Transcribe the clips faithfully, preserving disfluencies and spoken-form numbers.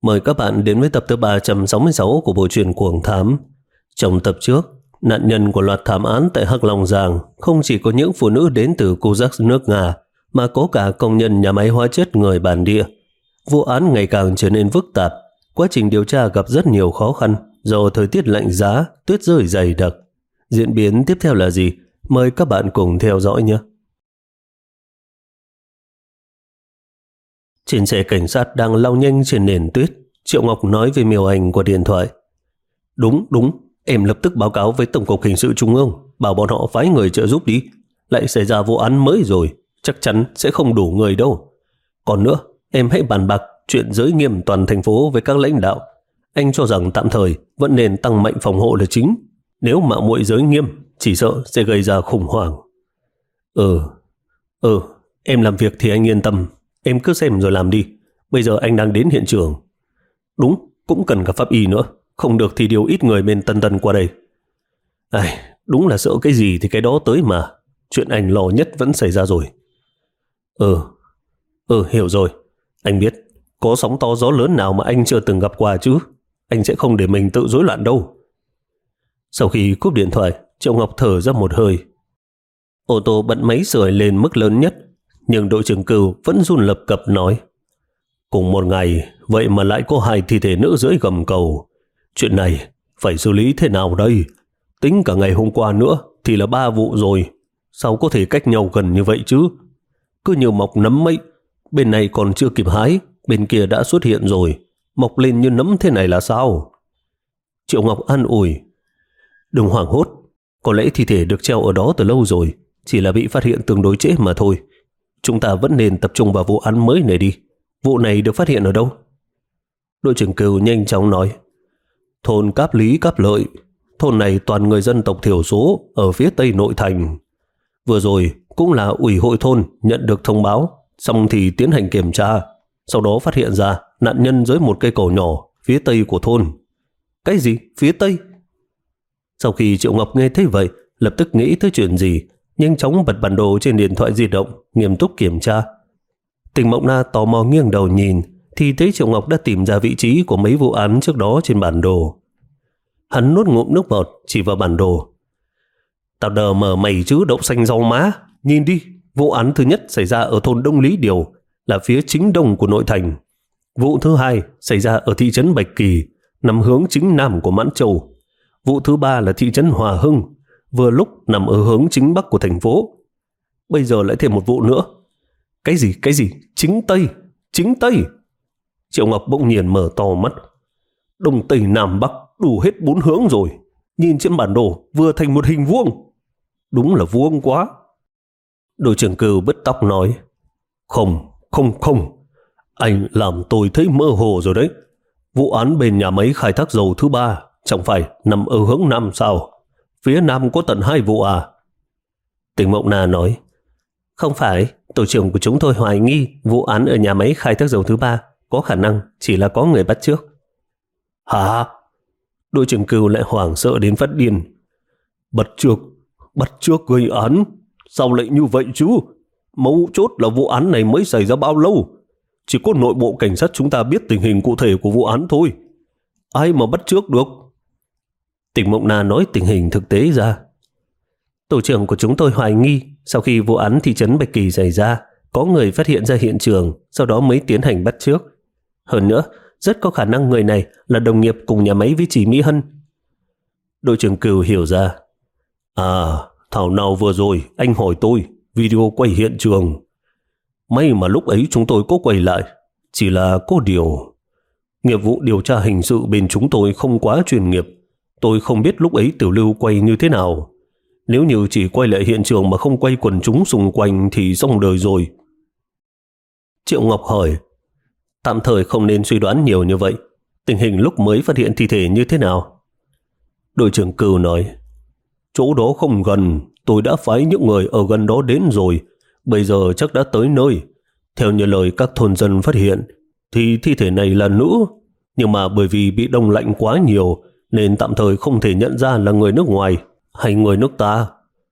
Mời các bạn đến với tập thứ ba trăm sáu mươi sáu của bộ truyện Cuồng Thám. Trong tập trước, nạn nhân của loạt thảm án tại Hắc Long Giang không chỉ có những phụ nữ đến từ Kuzak nước Nga, mà có cả công nhân nhà máy hóa chất người bản địa. Vụ án ngày càng trở nên phức tạp, quá trình điều tra gặp rất nhiều khó khăn do thời tiết lạnh giá, tuyết rơi dày đặc. Diễn biến tiếp theo là gì? Mời các bạn cùng theo dõi nhé. Trên xe cảnh sát đang lao nhanh trên nền tuyết, Triệu Ngọc nói với Miêu Anh qua điện thoại. Đúng, đúng, em lập tức báo cáo với Tổng cục Hình sự Trung ương, bảo bọn họ phái người trợ giúp đi. Lại xảy ra vụ án mới rồi, chắc chắn sẽ không đủ người đâu. Còn nữa, em hãy bàn bạc chuyện giới nghiêm toàn thành phố với các lãnh đạo. Anh cho rằng tạm thời vẫn nên tăng mạnh phòng hộ là chính. Nếu mạo muội giới nghiêm, chỉ sợ sẽ gây ra khủng hoảng. Ừ, ừ, em làm việc thì anh yên tâm. Em cứ xem rồi làm đi. Bây giờ anh đang đến hiện trường. Đúng, cũng cần cả pháp y nữa. Không được thì điều ít người bên Tân Tân qua đây. Ai, đúng là sợ cái gì thì cái đó tới mà. Chuyện anh lo nhất vẫn xảy ra rồi. Ừ, ừ hiểu rồi. Anh biết, có sóng to gió lớn nào mà anh chưa từng gặp qua chứ. Anh sẽ không để mình tự rối loạn đâu. Sau khi cúp điện thoại, Triệu Ngọc thở ra một hơi. Ô tô bật máy sưởi lên mức lớn nhất, nhưng đội trưởng Cừu vẫn run lập cập nói. Cùng một ngày, vậy mà lại có hai thi thể nữ dưới gầm cầu. Chuyện này phải xử lý thế nào đây? Tính cả ngày hôm qua nữa thì là ba vụ rồi. Sao có thể cách nhau gần như vậy chứ? Cứ như mọc nấm ấy, bên này còn chưa kịp hái, bên kia đã xuất hiện rồi. Mọc lên như nấm thế này là sao? Triệu Ngọc an ủi. Đừng hoảng hốt, có lẽ thi thể được treo ở đó từ lâu rồi, chỉ là bị phát hiện tương đối trễ mà thôi. Chúng ta vẫn nên tập trung vào vụ án mới này đi. Vụ này được phát hiện ở đâu? Đội trưởng Cừu nhanh chóng nói. Thôn Cáp Lý Cáp Lợi. Thôn này toàn người dân tộc thiểu số ở phía tây nội thành. Vừa rồi cũng là ủy hội thôn nhận được thông báo, xong thì tiến hành kiểm tra. Sau đó phát hiện ra nạn nhân dưới một cây cổ nhỏ phía tây của thôn. Cái gì? Phía tây? Sau khi Triệu Ngọc nghe thấy vậy, lập tức nghĩ tới chuyện gì, nhanh chóng bật bản đồ trên điện thoại di động, nghiêm túc kiểm tra. Tình Mộng Na tò mò nghiêng đầu nhìn, thì thấy Triệu Ngọc đã tìm ra vị trí của mấy vụ án trước đó trên bản đồ. Hắn nuốt ngụm nước bọt, chỉ vào bản đồ. Tao đờ mờ mày chứ đậu xanh rau má. Nhìn đi, vụ án thứ nhất xảy ra ở thôn Đông Lý Điều, là phía chính đông của nội thành. Vụ thứ hai xảy ra ở thị trấn Bạch Kỳ, nằm hướng chính nam của Mãn Châu. Vụ thứ ba là thị trấn Hòa Hưng, vừa lúc nằm ở hướng chính bắc của thành phố. Bây giờ lại thêm một vụ nữa. Cái gì, cái gì? Chính Tây, chính Tây. Triệu Ngọc bỗng nhiên mở to mắt. Đông Tây Nam Bắc đủ hết bốn hướng rồi. Nhìn trên bản đồ vừa thành một hình vuông. Đúng là vuông quá. Đội trưởng Cừu bứt tóc nói. Không, không, không. Anh làm tôi thấy mơ hồ rồi đấy. Vụ án bên nhà máy khai thác dầu thứ ba chẳng phải nằm ở hướng nam sao? Phía nam có tận hai vụ à? Tình Mộng Na nói. Không phải, tổ trưởng của chúng tôi hoài nghi vụ án ở nhà máy khai thác dầu thứ ba có khả năng chỉ là có người bắt trước. Hả? Đội trưởng Cừu lại hoảng sợ đến phát điên. Bắt trước? Bắt trước gây án? Sao lại như vậy chứ? Mấu chốt là vụ án này mới xảy ra bao lâu? Chỉ có nội bộ cảnh sát chúng ta biết tình hình cụ thể của vụ án thôi. Ai mà bắt trước được? Tình Mộng Na nói tình hình thực tế ra. Tổ trưởng của chúng tôi hoài nghi sau khi vụ án thị trấn Bạch Kỳ xảy ra, có người phát hiện ra hiện trường, sau đó mới tiến hành bắt trước. Hơn nữa, rất có khả năng người này là đồng nghiệp cùng nhà máy với chị Mỹ Hân. Đội trưởng Cừu hiểu ra. À, thảo nào vừa rồi anh hỏi tôi video quay hiện trường. May mà lúc ấy chúng tôi có quay lại. Chỉ là có điều, nghiệp vụ điều tra hình sự bên chúng tôi không quá chuyên nghiệp. Tôi không biết lúc ấy Tiểu Lưu quay như thế nào. Nếu như chỉ quay lại hiện trường mà không quay quần chúng xung quanh thì xong đời rồi. Triệu Ngọc hỏi. Tạm thời không nên suy đoán nhiều như vậy. Tình hình lúc mới phát hiện thi thể như thế nào? Đội trưởng Cừu nói. Chỗ đó không gần. Tôi đã phái những người ở gần đó đến rồi. Bây giờ chắc đã tới nơi. Theo như lời các thôn dân phát hiện thì thi thể này là nữ. Nhưng mà bởi vì bị đông lạnh quá nhiều nên tạm thời không thể nhận ra là người nước ngoài hay người nước ta.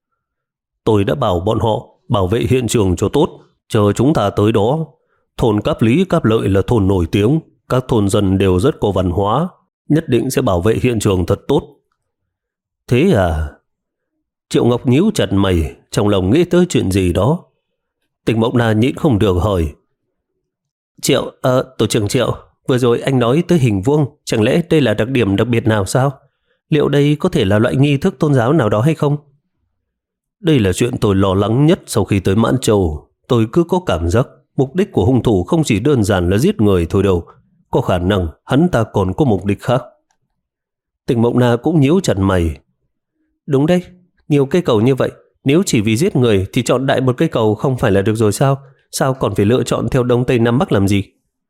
Tôi đã bảo bọn họ bảo vệ hiện trường cho tốt, chờ chúng ta tới đó. Thôn Cáp Lý Cáp Lợi là thôn nổi tiếng, các thôn dân đều rất có văn hóa, nhất định sẽ bảo vệ hiện trường thật tốt. Thế à? Triệu Ngọc nhíu chặt mày, trong lòng nghĩ tới chuyện gì đó. Tịch Mộng Na nhịn không được hỏi. Triệu, ờ, tổ trưởng Triệu, vừa rồi anh nói tới hình vuông, chẳng lẽ đây là đặc điểm đặc biệt nào sao? Liệu đây có thể là loại nghi thức tôn giáo nào đó hay không? Đây là chuyện tôi lo lắng nhất sau khi tới Mãn Châu. Tôi cứ có cảm giác mục đích của hung thủ không chỉ đơn giản là giết người thôi đâu. Có khả năng hắn ta còn có mục đích khác. Tịch Mộng Na cũng nhíu chặt mày. Đúng đấy, nhiều cây cầu như vậy, nếu chỉ vì giết người thì chọn đại một cây cầu không phải là được rồi sao? Sao còn phải lựa chọn theo Đông Tây Nam Bắc làm gì?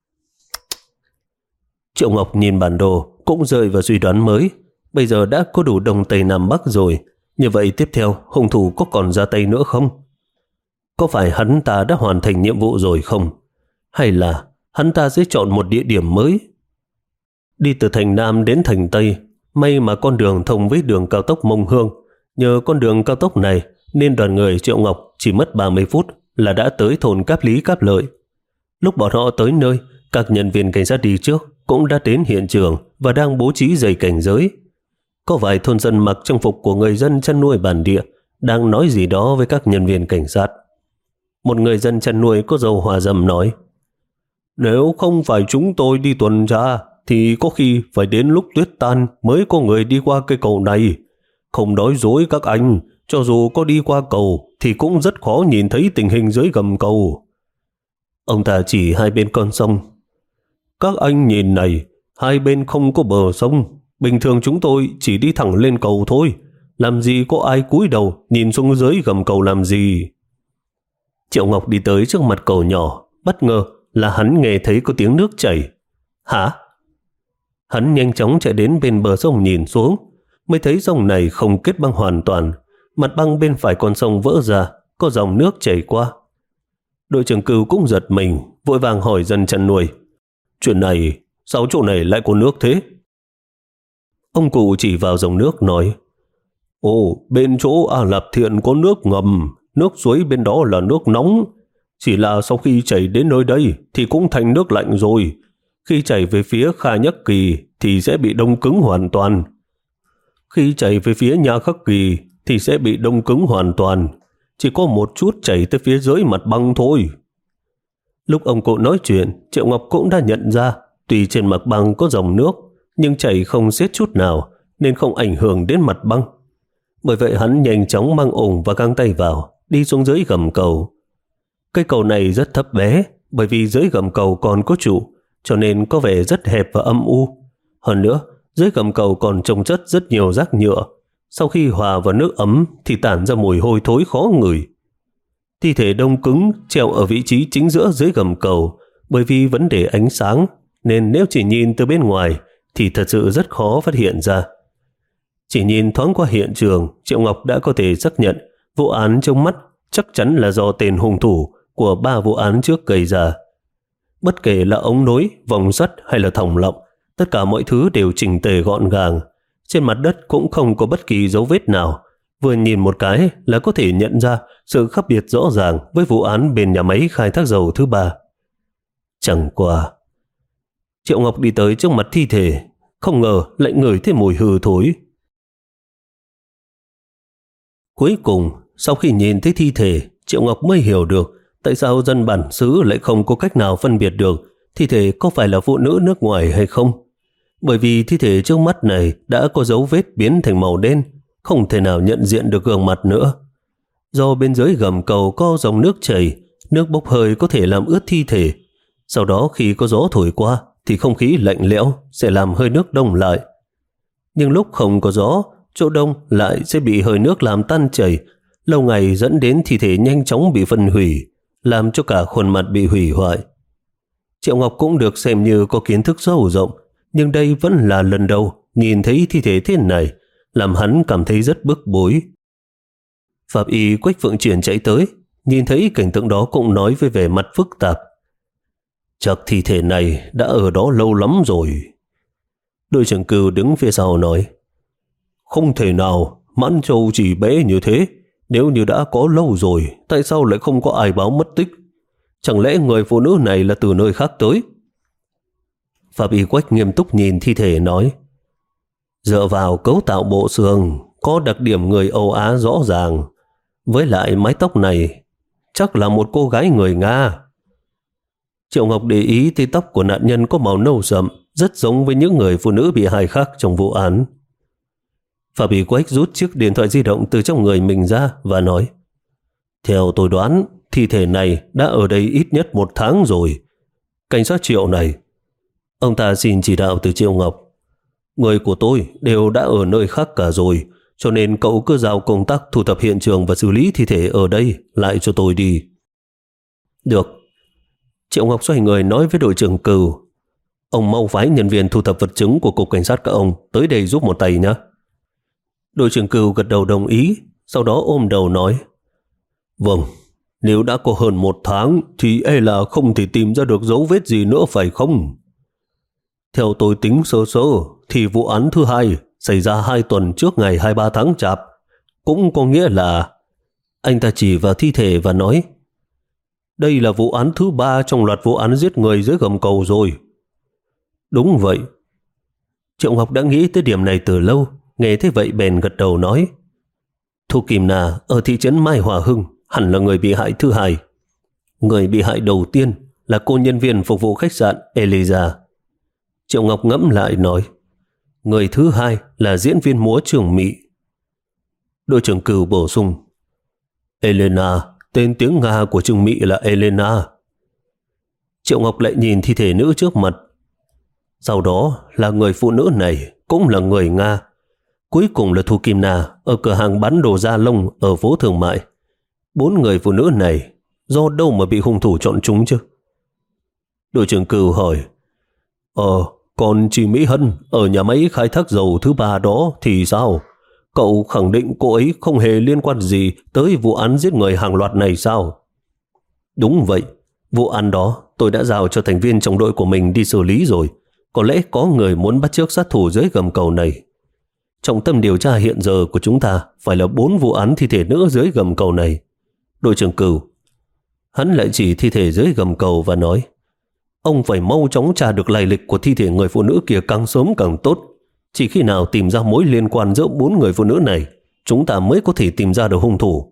Triệu Ngọc nhìn bản đồ cũng rơi vào suy đoán mới. Bây giờ đã có đủ Đông Tây Nam Bắc rồi, như vậy tiếp theo hung thủ có còn ra tay nữa không? Có phải hắn ta đã hoàn thành nhiệm vụ rồi không? Hay là hắn ta sẽ chọn một địa điểm mới? Đi từ thành Nam đến thành Tây, may mà con đường thông với đường cao tốc Mông Hương. Nhờ con đường cao tốc này nên đoàn người Triệu Ngọc chỉ mất ba mươi phút là đã tới thôn Cáp Lý Cáp Lợi. Lúc bọn họ tới nơi, các nhân viên cảnh sát đi trước cũng đã đến hiện trường và đang bố trí dây cảnh giới. Có vài thôn dân mặc trang phục của người dân chăn nuôi bản địa đang nói gì đó với các nhân viên cảnh sát. Một người dân chăn nuôi có dâu hòa rầm nói: Nếu không phải chúng tôi đi tuần tra thì có khi phải đến lúc tuyết tan mới có người đi qua cây cầu này. Không nói dối các anh, cho dù có đi qua cầu thì cũng rất khó nhìn thấy tình hình dưới gầm cầu. Ông ta chỉ hai bên con sông. Các anh nhìn này, hai bên không có bờ sông. Bình thường chúng tôi chỉ đi thẳng lên cầu thôi. Làm gì có ai cúi đầu nhìn xuống dưới gầm cầu làm gì? Triệu Ngọc đi tới trước mặt cầu nhỏ. Bất ngờ là hắn nghe thấy có tiếng nước chảy. Hả? Hắn nhanh chóng chạy đến bên bờ sông nhìn xuống, mới thấy dòng này không kết băng hoàn toàn. Mặt băng bên phải con sông vỡ ra, có dòng nước chảy qua. Đội trưởng Cừu cũng giật mình, vội vàng hỏi dân chăn nuôi: Chuyện này, sao chỗ này lại có nước thế? Ông cụ chỉ vào dòng nước nói: Ồ, bên chỗ A Lạp Thiện có nước ngầm, nước suối bên đó là nước nóng. Chỉ là sau khi chảy đến nơi đây thì cũng thành nước lạnh rồi. Khi chảy về phía Kha Nhất Kỳ thì sẽ bị đông cứng hoàn toàn. Khi chảy về phía Nha Khắc Kỳ thì sẽ bị đông cứng hoàn toàn. Chỉ có một chút chảy tới phía dưới mặt băng thôi. Lúc ông cụ nói chuyện, Triệu Ngọc cũng đã nhận ra, tuy trên mặt băng có dòng nước, nhưng chảy không xiết chút nào, nên không ảnh hưởng đến mặt băng. Bởi vậy hắn nhanh chóng mang ủng và găng tay vào, đi xuống dưới gầm cầu. Cây cầu này rất thấp bé, bởi vì dưới gầm cầu còn có trụ, cho nên có vẻ rất hẹp và âm u. Hơn nữa, dưới gầm cầu còn chồng chất rất nhiều rác nhựa. Sau khi hòa vào nước ấm thì tản ra mùi hôi thối khó ngửi. Thi thể đông cứng treo ở vị trí chính giữa dưới gầm cầu, bởi vì vấn đề ánh sáng, nên nếu chỉ nhìn từ bên ngoài thì thật sự rất khó phát hiện ra. Chỉ nhìn thoáng qua hiện trường, Triệu Ngọc đã có thể xác nhận vụ án trong mắt chắc chắn là do tên hung thủ của ba vụ án trước gây ra. Bất kể là ống nối, vòng sắt hay là thòng lọng, tất cả mọi thứ đều chỉnh tề gọn gàng. Trên mặt đất cũng không có bất kỳ dấu vết nào. Vừa nhìn một cái là có thể nhận ra sự khác biệt rõ ràng với vụ án bên nhà máy khai thác dầu thứ ba. Chẳng qua, Triệu Ngọc đi tới trước mặt thi thể, không ngờ lại ngửi thấy mùi hư thối. Cuối cùng, sau khi nhìn thấy thi thể, Triệu Ngọc mới hiểu được tại sao dân bản xứ lại không có cách nào phân biệt được thi thể có phải là phụ nữ nước ngoài hay không. Bởi vì thi thể trước mắt này đã có dấu vết biến thành màu đen, không thể nào nhận diện được gương mặt nữa. Do bên dưới gầm cầu có dòng nước chảy, nước bốc hơi có thể làm ướt thi thể. Sau đó khi có gió thổi qua thì không khí lạnh lẽo sẽ làm hơi nước đông lại. Nhưng lúc không có gió, chỗ đông lại sẽ bị hơi nước làm tan chảy, lâu ngày dẫn đến thi thể nhanh chóng bị phân hủy, làm cho cả khuôn mặt bị hủy hoại. Triệu Ngọc cũng được xem như có kiến thức sâu rộng, nhưng đây vẫn là lần đầu nhìn thấy thi thể thế này, làm hắn cảm thấy rất bức bối. Pháp y Quách Phượng Triển chạy tới, nhìn thấy cảnh tượng đó cũng nói với vẻ mặt phức tạp: Chắc thi thể này đã ở đó lâu lắm rồi. Đội trưởng Cừu đứng phía sau nói: Không thể nào, Mãn Châu chỉ bé như thế. Nếu như đã có lâu rồi, tại sao lại không có ai báo mất tích? Chẳng lẽ người phụ nữ này là từ nơi khác tới? Pháp y Quách nghiêm túc nhìn thi thể nói: dựa vào cấu tạo bộ xương, có đặc điểm người Âu Á rõ ràng. Với lại mái tóc này, chắc là một cô gái người Nga. Triệu Ngọc để ý thấy tóc của nạn nhân có màu nâu sậm, rất giống với những người phụ nữ bị hại khác trong vụ án. Pháp y Quách rút chiếc điện thoại di động từ trong người mình ra và nói: theo tôi đoán, thi thể này đã ở đây ít nhất một tháng rồi. Cảnh sát Triệu này. Ông ta xin chỉ đạo từ Triệu Ngọc: người của tôi đều đã ở nơi khác cả rồi, cho nên cậu cứ giao công tác thu thập hiện trường và xử lý thi thể ở đây lại cho tôi đi. Được. Triệu Ngọc xoay người nói với đội trưởng Cừu: ông mau phái nhân viên thu thập vật chứng của cục cảnh sát các ông tới đây giúp một tay nhé. Đội trưởng Cừu gật đầu đồng ý, sau đó ôm đầu nói: vâng, nếu đã có hơn một tháng thì e là không thể tìm ra được dấu vết gì nữa phải không? Theo tôi tính sơ sơ thì vụ án thứ hai xảy ra hai tuần trước ngày hai mươi ba tháng Chạp, cũng có nghĩa là... Anh ta chỉ vào thi thể và nói: đây là vụ án thứ ba trong loạt vụ án giết người dưới gầm cầu rồi. Đúng vậy. Triệu Ngọc đã nghĩ tới điểm này từ lâu, nghe thế vậy bèn gật đầu nói: Thu Kim Na ở thị trấn Mai Hòa Hưng hẳn là người bị hại thứ hai. Người bị hại đầu tiên là cô nhân viên phục vụ khách sạn Eliza. Triệu Ngọc ngẫm lại nói: người thứ hai là diễn viên múa Trường Mị. Đội trưởng Cừu bổ sung: Elena, tên tiếng Nga của Trường Mị là Elena. Triệu Ngọc lại nhìn thi thể nữ trước mặt. Sau đó là người phụ nữ này cũng là người Nga. Cuối cùng là Thu Kim Na ở cửa hàng bán đồ da lông ở phố Thương Mại. Bốn người phụ nữ này do đâu mà bị hung thủ chọn chúng chứ? Đội trưởng Cừu hỏi: Ờ, còn chị Mỹ Hân ở nhà máy khai thác dầu thứ ba đó thì sao? Cậu khẳng định cô ấy không hề liên quan gì tới vụ án giết người hàng loạt này sao? Đúng vậy, vụ án đó tôi đã giao cho thành viên trong đội của mình đi xử lý rồi. Có lẽ có người muốn bắt chước sát thủ dưới gầm cầu này. Trọng tâm điều tra hiện giờ của chúng ta phải là bốn vụ án thi thể nữ dưới gầm cầu này. Đội trưởng Cừu. Hắn lại chỉ thi thể dưới gầm cầu và nói: ông phải mau chóng tra được lai lịch của thi thể người phụ nữ kia càng sớm càng tốt. Chỉ khi nào tìm ra mối liên quan giữa bốn người phụ nữ này, chúng ta mới có thể tìm ra được hung thủ.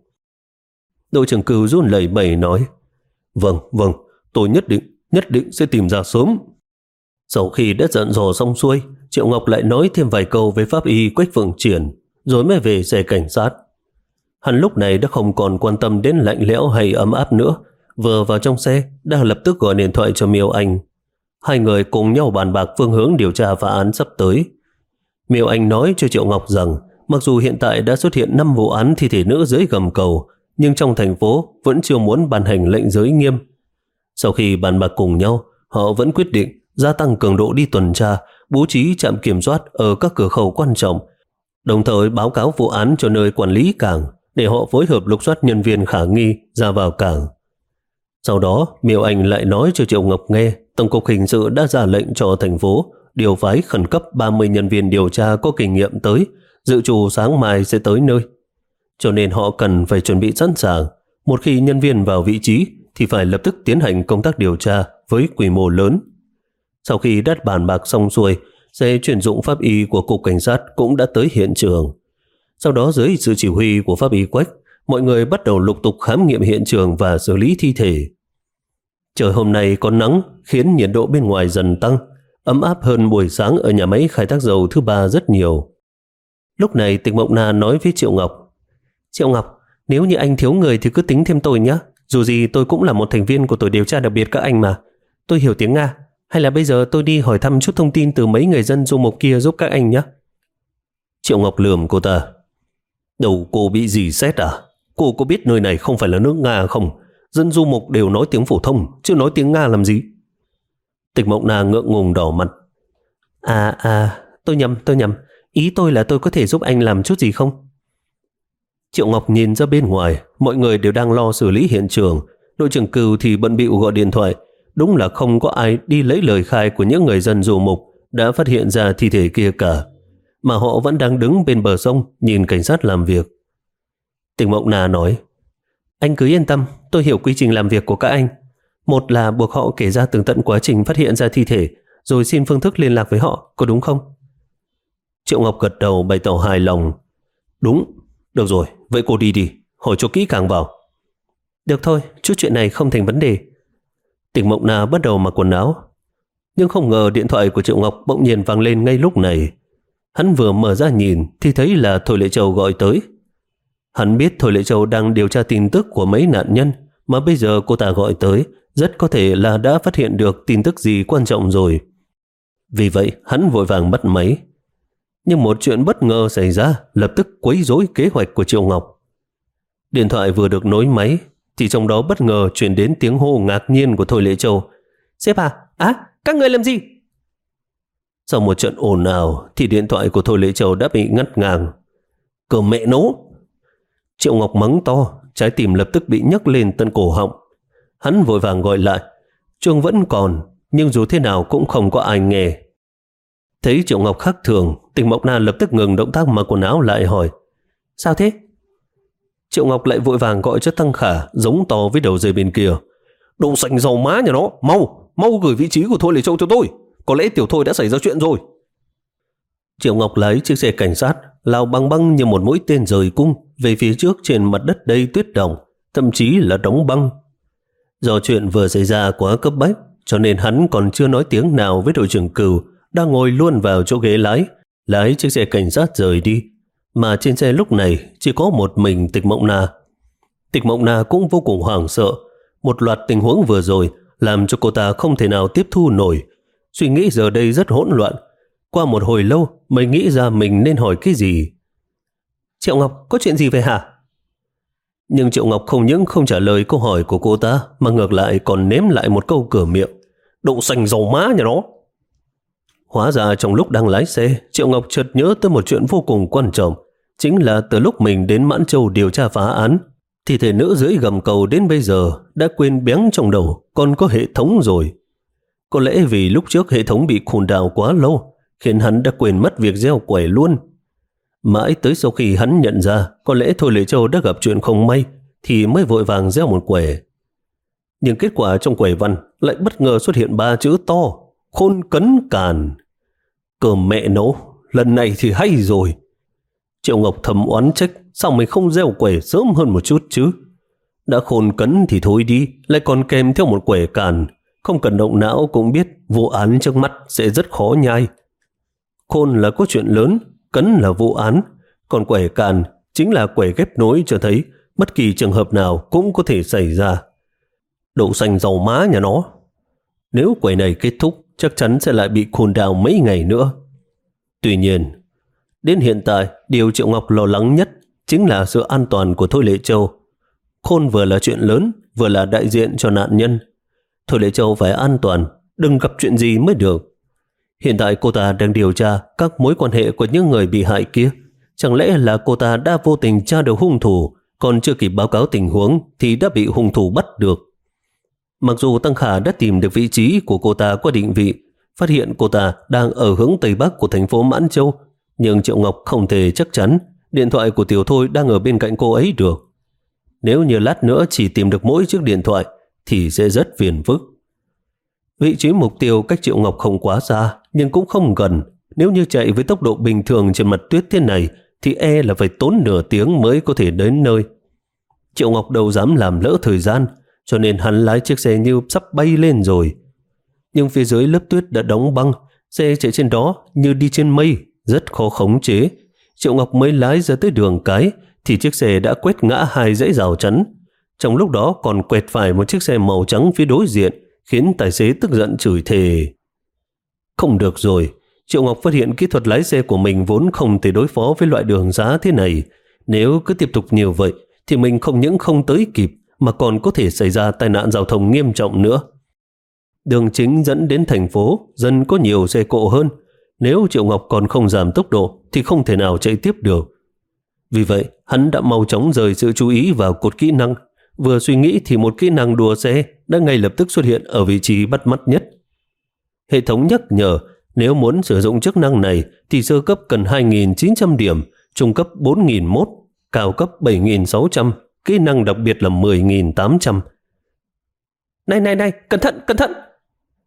Đội trưởng Cừu run lẩy bẩy nói: Vâng, vâng, tôi nhất định, nhất định sẽ tìm ra sớm. Sau khi đã dặn dò xong xuôi, Triệu Ngọc lại nói thêm vài câu với pháp y Quách Phượng Triển, rồi mới về xe cảnh sát. Hắn lúc này đã không còn quan tâm đến lạnh lẽo hay ấm áp nữa. Vừa vào trong xe, đã lập tức gọi điện thoại cho Miêu Anh. Hai người cùng nhau bàn bạc phương hướng điều tra phá án sắp tới. Miêu Anh nói cho Triệu Ngọc rằng mặc dù hiện tại đã xuất hiện năm vụ án thi thể nữ dưới gầm cầu, nhưng trong thành phố vẫn chưa muốn ban hành lệnh giới nghiêm. Sau khi bàn bạc cùng nhau, họ vẫn quyết định gia tăng cường độ đi tuần tra, bố trí trạm kiểm soát ở các cửa khẩu quan trọng, đồng thời báo cáo vụ án cho nơi quản lý cảng để họ phối hợp lục soát nhân viên khả nghi ra vào cảng. Sau đó, Miêu Anh lại nói cho Triệu Ngọc nghe Tổng cục Hình sự đã ra lệnh cho thành phố điều phái khẩn cấp ba mươi nhân viên điều tra có kinh nghiệm tới, dự trù sáng mai sẽ tới nơi. Cho nên họ cần phải chuẩn bị sẵn sàng. Một khi nhân viên vào vị trí thì phải lập tức tiến hành công tác điều tra với quy mô lớn. Sau khi đã bàn bạc xong xuôi, xe chuyển dụng pháp y của Cục Cảnh sát cũng đã tới hiện trường. Sau đó dưới sự chỉ huy của pháp y Quách, mọi người bắt đầu lục tục khám nghiệm hiện trường và xử lý thi thể. Trời hôm nay có nắng khiến nhiệt độ bên ngoài dần tăng, ấm áp hơn buổi sáng ở nhà máy khai thác dầu thứ ba rất nhiều. Lúc này Tịch Mộng Na nói với Triệu Ngọc: Triệu Ngọc, nếu như anh thiếu người thì cứ tính thêm tôi nhé. Dù gì tôi cũng là một thành viên của tổ điều tra đặc biệt các anh mà. Tôi hiểu tiếng Nga. Hay là bây giờ tôi đi hỏi thăm chút thông tin từ mấy người dân du mục kia giúp các anh nhé. Triệu Ngọc lườm cô ta: Đầu cô bị gì xét à? Cô có biết nơi này không phải là nước Nga không? Dân du mục đều nói tiếng phổ thông, chứ nói tiếng Nga làm gì? Tịch Mộng Na ngượng ngùng đỏ mặt. À à, tôi nhầm, tôi nhầm. Ý tôi là tôi có thể giúp anh làm chút gì không? Triệu Ngọc nhìn ra bên ngoài, mọi người đều đang lo xử lý hiện trường. Đội trưởng Cừu thì bận bịu gọi điện thoại. Đúng là không có ai đi lấy lời khai của những người dân du mục đã phát hiện ra thi thể kia cả, mà họ vẫn đang đứng bên bờ sông nhìn cảnh sát làm việc. Tịch Mộng Na nói: Anh cứ yên tâm, tôi hiểu quy trình làm việc của các anh. Một là buộc họ kể ra tường tận quá trình phát hiện ra thi thể, rồi xin phương thức liên lạc với họ, có đúng không? Triệu Ngọc gật đầu bày tỏ hài lòng. Đúng, được rồi, vậy cô đi đi, hỏi cho kỹ càng vào. Được thôi, chút chuyện này không thành vấn đề. Tịch Mộng Na bắt đầu mặc quần áo, nhưng không ngờ điện thoại của Triệu Ngọc bỗng nhiên vang lên ngay lúc này. Hắn vừa mở ra nhìn thì thấy là Thôi Lệ Châu gọi tới. Hắn biết Thôi Lệ Châu đang điều tra tin tức của mấy nạn nhân, mà bây giờ cô ta gọi tới, rất có thể là đã phát hiện được tin tức gì quan trọng rồi. Vì vậy hắn vội vàng bắt máy. Nhưng một chuyện bất ngờ xảy ra lập tức quấy rối kế hoạch của Triệu Ngọc. Điện thoại vừa được nối máy thì trong đó bất ngờ truyền đến tiếng hô ngạc nhiên của Thôi Lệ Châu. Sếp à, á, các người làm gì? Sau một trận ồn ào thì điện thoại của Thôi Lệ Châu đã bị ngắt ngang. Cờ mẹ nó! Triệu Ngọc mắng to, trái tim lập tức bị nhấc lên tận cổ họng. Hắn vội vàng gọi lại. Chuông vẫn còn, nhưng dù thế nào cũng không có ai nghe. Thấy Triệu Ngọc khác thường, Tịch Mộng Na lập tức ngừng động tác mặc quần áo lại hỏi. Sao thế? Triệu Ngọc lại vội vàng gọi cho Tăng Khả, giống to với đầu dây bên kia. Đồ sành dầu má nhà nó, mau, mau gửi vị trí của Thôi Lệ Châu cho tôi. Có lẽ tiểu Thôi đã xảy ra chuyện rồi. Triệu Ngọc lấy chiếc xe cảnh sát, lao băng băng như một mũi tên rời cung về phía trước trên mặt đất đầy tuyết đồng, thậm chí là đóng băng. Do chuyện vừa xảy ra quá cấp bách, cho nên hắn còn chưa nói tiếng nào với đội trưởng Cừu, đang ngồi luôn vào chỗ ghế lái, lái chiếc xe cảnh sát rời đi. Mà trên xe lúc này chỉ có một mình Tịch Mộng Na. Tịch Mộng Na cũng vô cùng hoảng sợ. Một loạt tình huống vừa rồi làm cho cô ta không thể nào tiếp thu nổi. Suy nghĩ giờ đây rất hỗn loạn. Qua một hồi lâu mới nghĩ ra mình nên hỏi cái gì. Triệu Ngọc, có chuyện gì vậy hả? Nhưng Triệu Ngọc không những không trả lời câu hỏi của cô ta, mà ngược lại còn ném lại một câu cửa miệng. Đậu xanh dầu má nhà nó. Hóa ra trong lúc đang lái xe, Triệu Ngọc chợt nhớ tới một chuyện vô cùng quan trọng. Chính là từ lúc mình đến Mãn Châu điều tra phá án, thi thể nữ dưới gầm cầu đến bây giờ đã quên béng trong đầu còn có hệ thống rồi. Có lẽ vì lúc trước hệ thống bị khùn đào quá lâu, khiến hắn đã quên mất việc gieo quẻ luôn. Mãi tới sau khi hắn nhận ra có lẽ Thôi Lệ Châu đã gặp chuyện không may, thì mới vội vàng gieo một quẻ. Nhưng kết quả trong quẻ văn lại bất ngờ xuất hiện ba chữ to: khôn cấn càn. Cờ mẹ nó, lần này thì hay rồi. Triệu Ngọc thầm oán trách, sao mình không gieo quẻ sớm hơn một chút chứ? Đã khôn cấn thì thôi đi, lại còn kèm theo một quẻ càn. Không cần động não cũng biết vụ án trước mắt sẽ rất khó nhai. Khôn là có chuyện lớn, cấn là vụ án, còn quẻ càn chính là quẻ ghép nối, cho thấy bất kỳ trường hợp nào cũng có thể xảy ra. Đậu xanh dầu má nhà nó. Nếu quẻ này kết thúc, chắc chắn sẽ lại bị khôn đào mấy ngày nữa. Tuy nhiên, đến hiện tại, điều Triệu Ngọc lo lắng nhất chính là sự an toàn của Thôi Lệ Châu. Khôn vừa là chuyện lớn, vừa là đại diện cho nạn nhân. Thôi Lệ Châu phải an toàn, đừng gặp chuyện gì mới được. Hiện tại cô ta đang điều tra các mối quan hệ của những người bị hại kia. Chẳng lẽ là cô ta đã vô tình tra được hung thủ, còn chưa kịp báo cáo tình huống thì đã bị hung thủ bắt được. Mặc dù Tăng Khả đã tìm được vị trí của cô ta qua định vị, phát hiện cô ta đang ở hướng Tây Bắc của thành phố Mãn Châu, nhưng Triệu Ngọc không thể chắc chắn điện thoại của Tiểu Thôi đang ở bên cạnh cô ấy được. Nếu như lát nữa chỉ tìm được mỗi chiếc điện thoại thì sẽ rất phiền phức. Vị trí mục tiêu cách Triệu Ngọc không quá xa, nhưng cũng không gần. Nếu như chạy với tốc độ bình thường trên mặt tuyết thế này thì e là phải tốn nửa tiếng mới có thể đến nơi. Triệu Ngọc đâu dám làm lỡ thời gian, cho nên hắn lái chiếc xe như sắp bay lên rồi. Nhưng phía dưới lớp tuyết đã đóng băng, xe chạy trên đó như đi trên mây, rất khó khống chế. Triệu Ngọc mới lái ra tới đường cái thì chiếc xe đã quét ngã hai dãy rào chắn. Trong lúc đó còn quẹt phải một chiếc xe màu trắng phía đối diện, khiến tài xế tức giận chửi thề. Không được rồi, Triệu Ngọc phát hiện kỹ thuật lái xe của mình vốn không thể đối phó với loại đường giá thế này. Nếu cứ tiếp tục nhiều vậy thì mình không những không tới kịp mà còn có thể xảy ra tai nạn giao thông nghiêm trọng nữa. Đường chính dẫn đến thành phố dần có nhiều xe cộ hơn. Nếu Triệu Ngọc còn không giảm tốc độ thì không thể nào chạy tiếp được. Vì vậy, hắn đã mau chóng rời sự chú ý vào cột kỹ năng. Vừa suy nghĩ thì một kỹ năng đua xe đã ngay lập tức xuất hiện ở vị trí bắt mắt nhất. Hệ thống nhắc nhở nếu muốn sử dụng chức năng này thì sơ cấp cần hai nghìn chín trăm điểm, trung cấp bốn nghìn một, cao cấp bảy nghìn sáu trăm, kỹ năng đặc biệt là mười nghìn tám trăm. Này này này, cẩn thận, cẩn thận!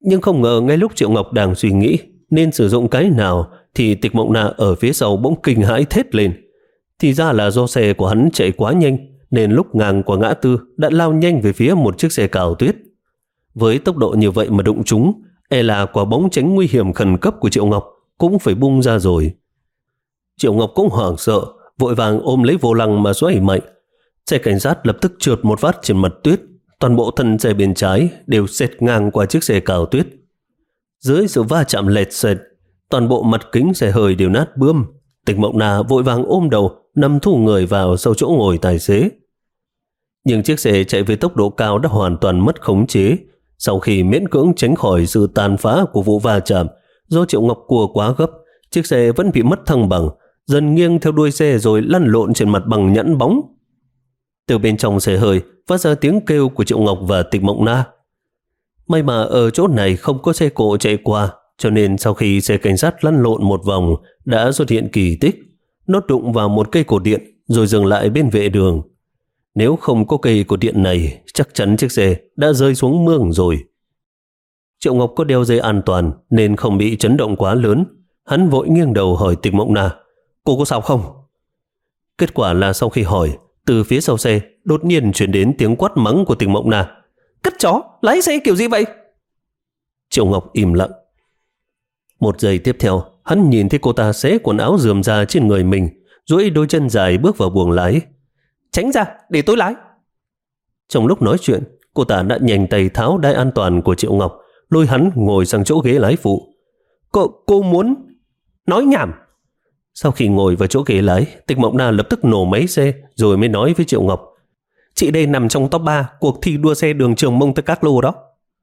Nhưng không ngờ ngay lúc Triệu Ngọc đang suy nghĩ nên sử dụng cái nào thì Tịch Mộng Na ở phía sau bỗng kinh hãi thét lên. Thì ra là do xe của hắn chạy quá nhanh nên lúc ngang qua ngã tư đã lao nhanh về phía một chiếc xe cào tuyết. Với tốc độ như vậy mà đụng trúng, e là quả bóng tránh nguy hiểm khẩn cấp của Triệu Ngọc cũng phải bung ra rồi. Triệu Ngọc cũng hoảng sợ, vội vàng ôm lấy vô lăng mà xoay mạnh. Xe cảnh sát lập tức trượt một phát trên mặt tuyết, toàn bộ thân xe bên trái đều xẹt ngang qua chiếc xe cào tuyết. Dưới sự va chạm lệch xẹt, toàn bộ mặt kính xe hơi đều nát bươm. Tịch Mộng Na vội vàng ôm đầu, nằm thu người vào sau chỗ ngồi tài xế. Nhưng chiếc xe chạy với tốc độ cao đã hoàn toàn mất khống chế. Sau khi miễn cưỡng tránh khỏi sự tàn phá của vụ va chạm, do Triệu Ngọc cua quá gấp, chiếc xe vẫn bị mất thăng bằng, dần nghiêng theo đuôi xe rồi lăn lộn trên mặt bằng nhẵn bóng. Từ bên trong xe hơi phát ra tiếng kêu của Triệu Ngọc và Tịch Mộng Na. May mà ở chỗ này không có xe cộ chạy qua, cho nên sau khi xe cảnh sát lăn lộn một vòng đã xuất hiện kỳ tích. Nó đụng vào một cây cột điện rồi dừng lại bên vệ đường. Nếu không có cây cột điện này, chắc chắn chiếc xe đã rơi xuống mương rồi. Triệu Ngọc có đeo dây an toàn nên không bị chấn động quá lớn. Hắn vội nghiêng đầu hỏi Tịch Mộng Na, cô có sao không? Kết quả là sau khi hỏi, từ phía sau xe đột nhiên chuyển đến tiếng quát mắng của Tịch Mộng Na. Cất chó, lái xe kiểu gì vậy? Triệu Ngọc im lặng. Một giây tiếp theo, hắn nhìn thấy cô ta xé quần áo rườm rà trên người mình, duỗi đôi chân dài bước vào buồng lái. Tránh ra, để tôi lái. Trong lúc nói chuyện, cô ta đã nhanh tay tháo đai an toàn của Triệu Ngọc, lôi hắn ngồi sang chỗ ghế lái phụ. Cô, cô muốn... Nói nhảm. Sau khi ngồi vào chỗ ghế lái, Tịch Mộng Na lập tức nổ máy xe rồi mới nói với Triệu Ngọc. Chị đây nằm trong top ba cuộc thi đua xe đường trường Monte Carlo đó.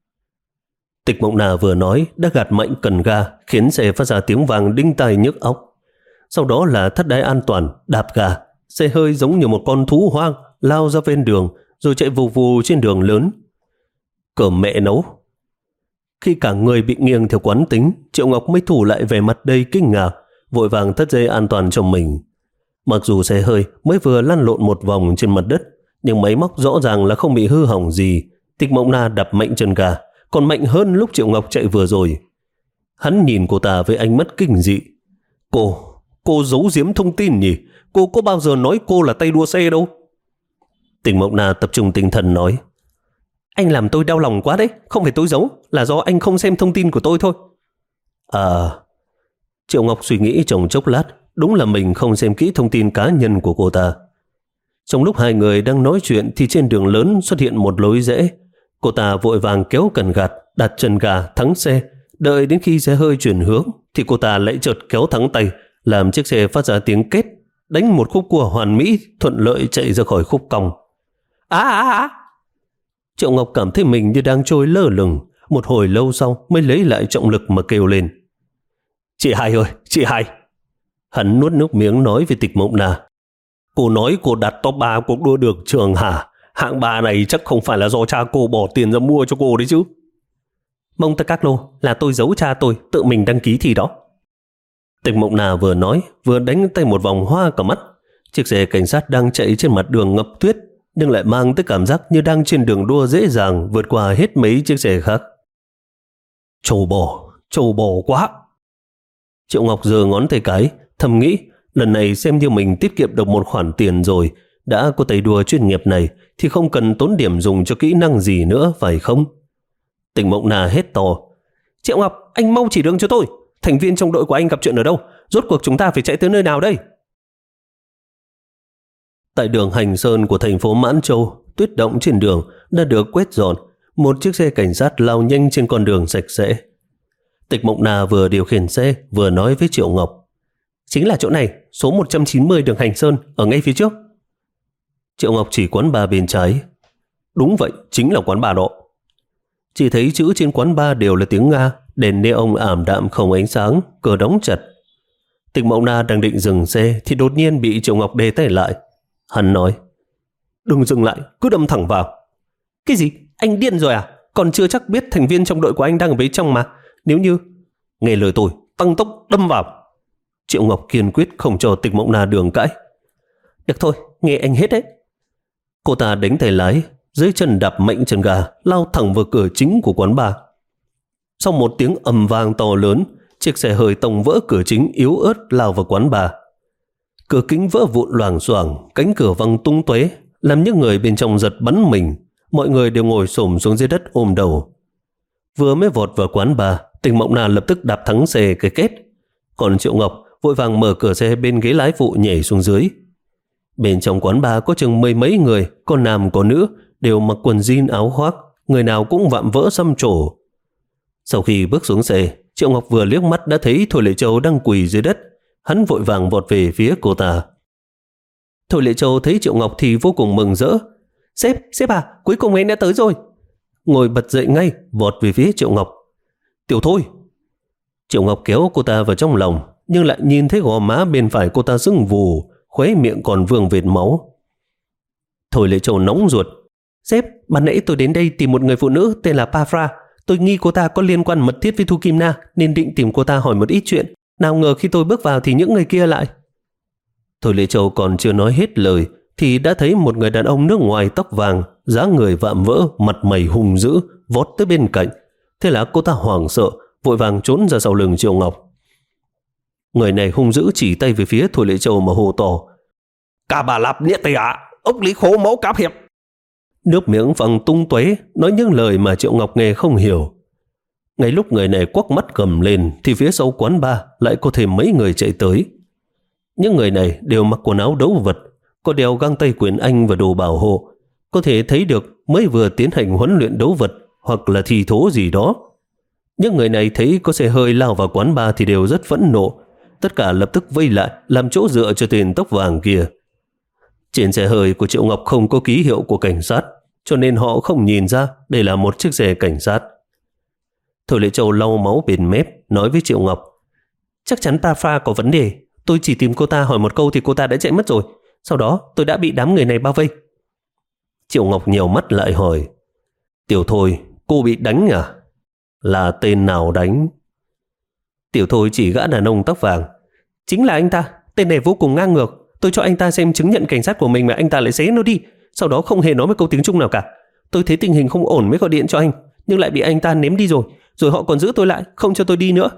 Tịch Mộng Na vừa nói đã gạt mạnh cần ga, khiến xe phát ra tiếng vang đinh tai nhức óc. Sau đó là thắt đai an toàn, đạp ga, xe hơi giống như một con thú hoang lao ra ven đường rồi chạy vù vù trên đường lớn. Cờ mẹ nấu. Khi cả người bị nghiêng theo quán tính, Triệu Ngọc mới thủ lại vẻ mặt đầy kinh ngạc, vội vàng thắt dây an toàn cho mình. Mặc dù xe hơi mới vừa lăn lộn một vòng trên mặt đất, nhưng máy móc rõ ràng là không bị hư hỏng gì. Tịch Mộng Na đạp mạnh chân ga, còn mạnh hơn lúc Triệu Ngọc chạy vừa rồi. Hắn nhìn cô ta với ánh mắt kinh dị. Cô, cô giấu giếm thông tin nhỉ? Cô có bao giờ nói cô là tay đua xe đâu? Tịch Mộng Na tập trung tinh thần nói. Anh làm tôi đau lòng quá đấy, không phải tôi giấu, là do anh không xem thông tin của tôi thôi. À... Triệu Ngọc suy nghĩ trong chốc lát, đúng là mình không xem kỹ thông tin cá nhân của cô ta. Trong lúc hai người đang nói chuyện thì trên đường lớn xuất hiện một lối rẽ. Cô ta vội vàng kéo cần gạt, đặt chân ga thắng xe. Đợi đến khi xe hơi chuyển hướng thì cô ta lại chợt kéo thắng tay, làm chiếc xe phát ra tiếng két, đánh một khúc cua hoàn mỹ, thuận lợi chạy ra khỏi khúc cong. Á á á! Triệu Ngọc cảm thấy mình như đang trôi lơ lửng. Một hồi lâu sau mới lấy lại trọng lực mà kêu lên. Chị Hai ơi, chị Hai! Hắn nuốt nước miếng nói với Tịch Mộng Na. Cô nói cô đặt top ba cuộc đua đường trường hả? Hạng ba này chắc không phải là do cha cô bỏ tiền ra mua cho cô đấy chứ? Monte Carlo là tôi giấu cha tôi, tự mình đăng ký thì đó. Tịch Mộng Na vừa nói, vừa đánh tay một vòng hoa cả mắt. Chiếc xe cảnh sát đang chạy trên mặt đường ngập tuyết, nhưng lại mang tới cảm giác như đang trên đường đua dễ dàng vượt qua hết mấy chiếc xe khác. Trâu bò, trâu bò quá! Triệu Ngọc giơ ngón tay cái, thầm nghĩ lần này xem như mình tiết kiệm được một khoản tiền rồi. Đã có tay đua chuyên nghiệp này thì không cần tốn điểm dùng cho kỹ năng gì nữa, phải không? Tịch Mộng Na hét to. Triệu Ngọc, anh mau chỉ đường cho tôi. Thành viên trong đội của anh gặp chuyện ở đâu? Rốt cuộc chúng ta phải chạy tới nơi nào đây? Tại đường Hành Sơn của thành phố Mãn Châu, tuyết động trên đường đã được quét dọn. Một chiếc xe cảnh sát lao nhanh trên con đường sạch sẽ. Tịch Mộng Na vừa điều khiển xe vừa nói với Triệu Ngọc. Chính là chỗ này, số một trăm chín mươi đường Hành Sơn, ở ngay phía trước. Triệu Ngọc chỉ quán bar bên trái. Đúng vậy, chính là quán bar đó. Chỉ thấy chữ trên quán bar đều là tiếng Nga, đèn neon ảm đạm không ánh sáng, cửa đóng chặt. Tịch Mộng Na đang định dừng xe thì đột nhiên bị Triệu Ngọc đè tay lại. Hắn nói, đừng dừng lại, cứ đâm thẳng vào. Cái gì? Anh điên rồi à? Còn chưa chắc biết thành viên trong đội của anh đang ở bên trong mà. Nếu như... Nghe lời tôi, tăng tốc đâm vào. Triệu Ngọc kiên quyết không cho Tịch Mộng Na đường cãi. Được thôi, nghe anh hết đấy. Cô ta đánh tay lái, dưới chân đạp mạnh chân ga, lao thẳng vào cửa chính của quán bar. Sau một tiếng ầm vang to lớn, chiếc xe hơi tông vỡ cửa chính yếu ớt lao vào quán bar. Cửa kính vỡ vụn loảng xoảng, cánh cửa văng tung tóe, làm những người bên trong giật bắn mình. Mọi người đều ngồi xổm xuống dưới đất ôm đầu. Vừa mới vọt vào quán bar, Tình Mộng Na lập tức đạp thắng xe cái kết. Còn Triệu Ngọc vội vàng mở cửa xe bên ghế lái phụ nhảy xuống dưới. Bên trong quán bar có chừng mười mấy người, có nam có nữ, đều mặc quần jean áo khoác, người nào cũng vạm vỡ xăm trổ. Sau khi bước xuống xe, Triệu Ngọc vừa liếc mắt đã thấy Thôi Lệ Châu đang quỳ dưới đất. Hắn vội vàng vọt về phía cô ta. Thôi Lệ Châu thấy Triệu Ngọc thì vô cùng mừng rỡ. Sếp, sếp à, cuối cùng em đã tới rồi. Ngồi bật dậy ngay, vọt về phía Triệu Ngọc. Tiểu Thôi. Triệu Ngọc kéo cô ta vào trong lòng, nhưng lại nhìn thấy gò má bên phải cô ta sưng vù, khóe miệng còn vương vệt máu. Thôi Lệ Châu nóng ruột. Sếp, ban nãy tôi đến đây tìm một người phụ nữ tên là Pafra. Tôi nghi cô ta có liên quan mật thiết với Thu Kim Na, nên định tìm cô ta hỏi một ít chuyện. Nào ngờ khi tôi bước vào thì những người kia lại... Thôi Lệ Châu còn chưa nói hết lời thì đã thấy một người đàn ông nước ngoài tóc vàng, dáng người vạm vỡ, mặt mày hung dữ, vót tới bên cạnh. Thế là cô ta hoảng sợ, vội vàng trốn ra sau lưng Triệu Ngọc. Người này hung dữ chỉ tay về phía Thôi Lệ Châu mà hô to. Cả bà lạp nhẹ tì ạ, ốc lý khố máu cáp hiệp. Nước miếng văng tung tóe, nói những lời mà Triệu Ngọc nghe không hiểu. Ngay lúc người này quắc mắt gầm lên thì phía sau quán bar lại có thêm mấy người chạy tới. Những người này đều mặc quần áo đấu vật, có đeo găng tay quyền Anh và đồ bảo hộ. Có thể thấy được mới vừa tiến hành huấn luyện đấu vật hoặc là thi thố gì đó. Những người này thấy có xe hơi lao vào quán bar thì đều rất phẫn nộ. Tất cả lập tức vây lại làm chỗ dựa cho tên tóc vàng kia. Trên xe hơi của Triệu Ngọc không có ký hiệu của cảnh sát, cho nên họ không nhìn ra đây là một chiếc xe cảnh sát. Thôi Lệ Châu lau máu bên mép, nói với Triệu Ngọc. Chắc chắn Pafra có vấn đề. Tôi chỉ tìm cô ta hỏi một câu thì cô ta đã chạy mất rồi. Sau đó tôi đã bị đám người này bao vây. Triệu Ngọc nhiều mắt lại hỏi. Tiểu Thôi, cô bị đánh à? Là tên nào đánh? Tiểu Thôi chỉ gã đàn ông tóc vàng. Chính là anh ta. Tên này vô cùng ngang ngược. Tôi cho anh ta xem chứng nhận cảnh sát của mình mà anh ta lại xé nó đi. Sau đó không hề nói một câu tiếng Trung nào cả. Tôi thấy tình hình không ổn mới gọi điện cho anh, nhưng lại bị anh ta ném đi rồi. Rồi họ còn giữ tôi lại, không cho tôi đi nữa.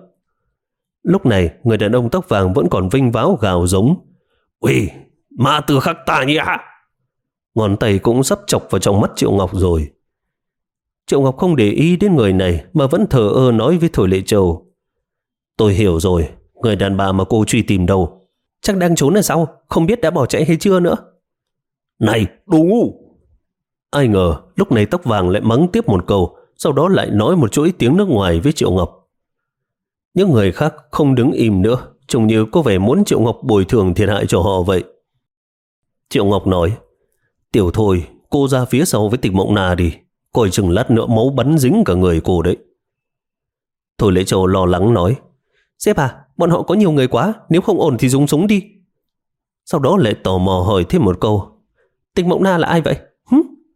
Lúc này người đàn ông tóc vàng vẫn còn vinh váo gào giống. Ui, ma từ khắc tà nhỉ hả? Ngón tay cũng sắp chọc vào trong mắt Triệu Ngọc rồi. Triệu Ngọc không để ý đến người này mà vẫn thờ ơ nói với Thôi Lệ Châu. Tôi hiểu rồi, người đàn bà mà cô truy tìm đâu? Chắc đang trốn ở sau, không biết đã bỏ chạy hay chưa nữa. Này, đồ ngu! Ai ngờ lúc này tóc vàng lại mắng tiếp một câu, sau đó lại nói một chuỗi tiếng nước ngoài với Triệu Ngọc. Những người khác không đứng im nữa, trông như có vẻ muốn Triệu Ngọc bồi thường thiệt hại cho họ vậy. Triệu Ngọc nói, Tiểu Thôi, cô ra phía sau với Tình Mộng Na đi, coi chừng lát nữa máu bắn dính cả người cô đấy. Thôi Lệ Châu lo lắng nói, sếp à, bọn họ có nhiều người quá, nếu không ổn thì dùng súng đi. Sau đó lại tò mò hỏi thêm một câu, Tình Mộng Na là ai vậy? Hứ?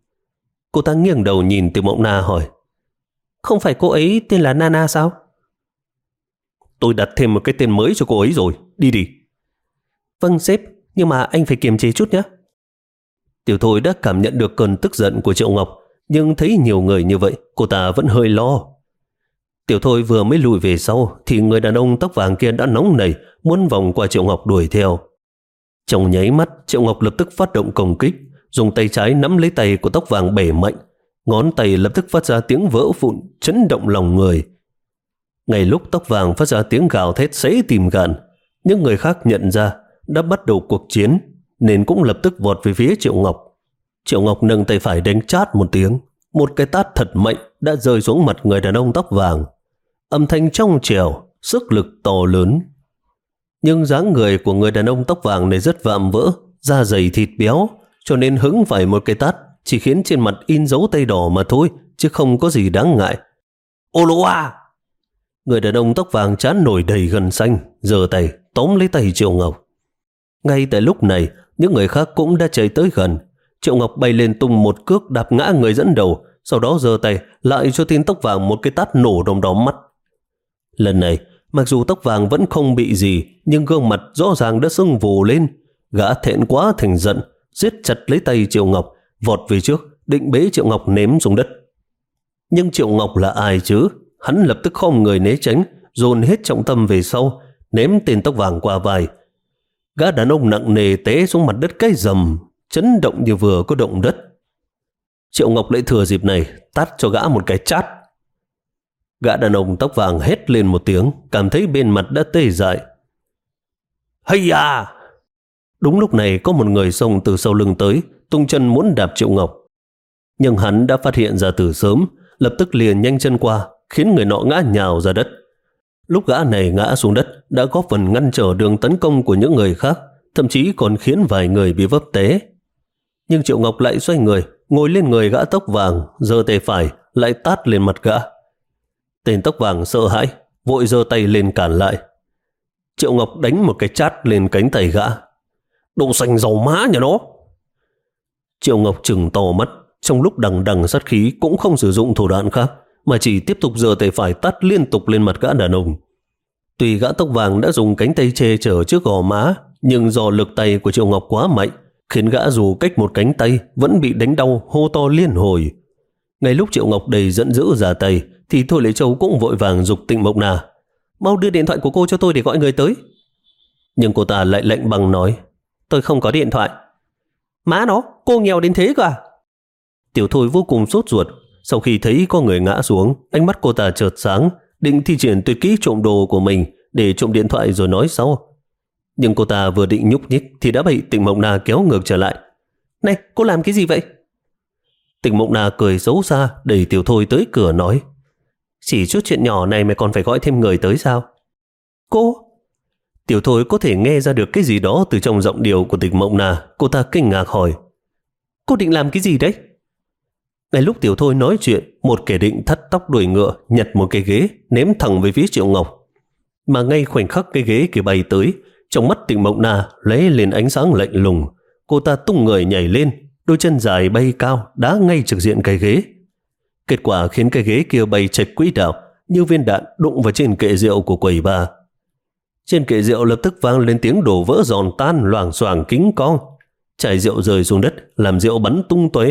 Cô ta nghiêng đầu nhìn Tình Mộng Na hỏi, không phải cô ấy tên là Nana sao? Tôi đặt thêm một cái tên mới cho cô ấy rồi, đi đi. Vâng sếp, nhưng mà anh phải kiềm chế chút nhé. Tiểu Thôi đã cảm nhận được cơn tức giận của Triệu Ngọc, nhưng thấy nhiều người như vậy, cô ta vẫn hơi lo. Tiểu Thôi vừa mới lùi về sau thì người đàn ông tóc vàng kia đã nóng nảy muốn vòng qua Triệu Ngọc đuổi theo. Trong nháy mắt, Triệu Ngọc lập tức phát động công kích, dùng tay trái nắm lấy tay của tóc vàng bẻ mạnh, ngón tay lập tức phát ra tiếng vỡ vụn, chấn động lòng người. Ngay lúc tóc vàng phát ra tiếng gào thét xé tim gan, những người khác nhận ra đã bắt đầu cuộc chiến nên cũng lập tức vọt về phía Triệu Ngọc. Triệu Ngọc nâng tay phải đánh chát một tiếng, một cái tát thật mạnh đã rơi xuống mặt người đàn ông tóc vàng. Âm thanh trong trẻo, sức lực to lớn. Nhưng dáng người của người đàn ông tóc vàng này rất vạm vỡ, da dày thịt béo, cho nên hứng phải một cái tát chỉ khiến trên mặt in dấu tay đỏ mà thôi, chứ không có gì đáng ngại. Ô lô à! Người đàn ông tóc vàng trán nổi đầy gân xanh, giơ tay tóm lấy tay Triệu Ngọc. Ngay tại lúc này, những người khác cũng đã chạy tới gần. Triệu Ngọc bay lên tung một cước đạp ngã người dẫn đầu, sau đó giơ tay lại cho tên tóc vàng một cái tát nổ đom đóm mắt. Lần này, mặc dù tóc vàng vẫn không bị gì, nhưng gương mặt rõ ràng đã sưng vù lên. Gã thẹn quá thành giận, siết chặt lấy tay Triệu Ngọc, vọt về trước, định bế Triệu Ngọc ném xuống đất. Nhưng Triệu Ngọc là ai chứ? hắn lập tức khom người né tránh, dồn hết trọng tâm về sau, ném tên tóc vàng qua vai. Gã đàn ông nặng nề té xuống mặt đất cái rầm, chấn động như vừa có động đất. Triệu Ngọc lại thừa dịp này tát cho gã một cái chát. Gã đàn ông tóc vàng hét lên một tiếng, cảm thấy bên mặt đã tê dại. Hay à! Đúng lúc này có một người xông từ sau lưng tới, tung chân muốn đạp Triệu Ngọc. Nhưng hắn đã phát hiện ra từ sớm, lập tức liền nhanh chân qua, khiến người nọ ngã nhào ra đất. Lúc gã này ngã xuống đất đã góp phần ngăn trở đường tấn công của những người khác, thậm chí còn khiến vài người bị vấp té. Nhưng Triệu Ngọc lại xoay người, ngồi lên người gã tóc vàng, giơ tay phải lại tát lên mặt gã. Tên tóc vàng sợ hãi, vội giơ tay lên cản lại. Triệu Ngọc đánh một cái chát lên cánh tay gã. Đồ xanh dầu má nhà nó! Triệu Ngọc trừng to mắt, trong lúc đằng đằng sát khí cũng không sử dụng thủ đoạn khác, mà chỉ tiếp tục giơ tay phải tát liên tục lên mặt gã đàn ông. Tuy gã tóc vàng đã dùng cánh tay che chở trước gò má, nhưng do lực tay của Triệu Ngọc quá mạnh, khiến gã dù cách một cánh tay vẫn bị đánh đau hô to liên hồi. Ngay lúc Triệu Ngọc đầy giận dữ ra tay, thì Thôi Lệ Châu cũng vội vàng giục Tịnh Mộng Na: mau đưa điện thoại của cô cho tôi để gọi người tới. Nhưng cô ta lại lạnh băng nói: tôi không có điện thoại. Má nó, cô nghèo đến thế cơ à? Tiểu Thôi vô cùng sốt ruột. Sau khi thấy có người ngã xuống, ánh mắt cô ta chợt sáng, định thi triển tuyệt kỹ trộm đồ của mình để trộm điện thoại rồi nói sau. Nhưng cô ta vừa định nhúc nhích thì đã bị Tịnh Mộng Na kéo ngược trở lại. Này, cô làm cái gì vậy? Tịnh Mộng Na cười xấu xa, đẩy Tiểu Thôi tới cửa nói: chỉ chút chuyện nhỏ này mà còn phải gọi thêm người tới sao? Cô? Tiểu Thôi có thể nghe ra được cái gì đó từ trong giọng điệu của Tịnh Mộng Na. Cô ta kinh ngạc hỏi: cô định làm cái gì đấy? Ngay lúc Tiểu Thôi nói chuyện, một kẻ định thắt tóc đuôi ngựa nhặt một cái ghế ném thẳng về phía Triệu Ngọc. Mà ngay khoảnh khắc cái ghế kia bay tới, trong mắt Tịnh Mộng Na lóe lên ánh sáng lạnh lùng. Cô ta tung người nhảy lên, đôi chân dài bay cao đá ngay trực diện cái ghế. Kết quả khiến cái ghế kia bay chệch quỹ đạo, như viên đạn đụng vào trên kệ rượu của quầy bar. Trên kệ rượu lập tức vang lên tiếng đổ vỡ giòn tan loảng xoảng kính cong. Chai rượu rơi xuống đất, làm rượu bắn tung tóe.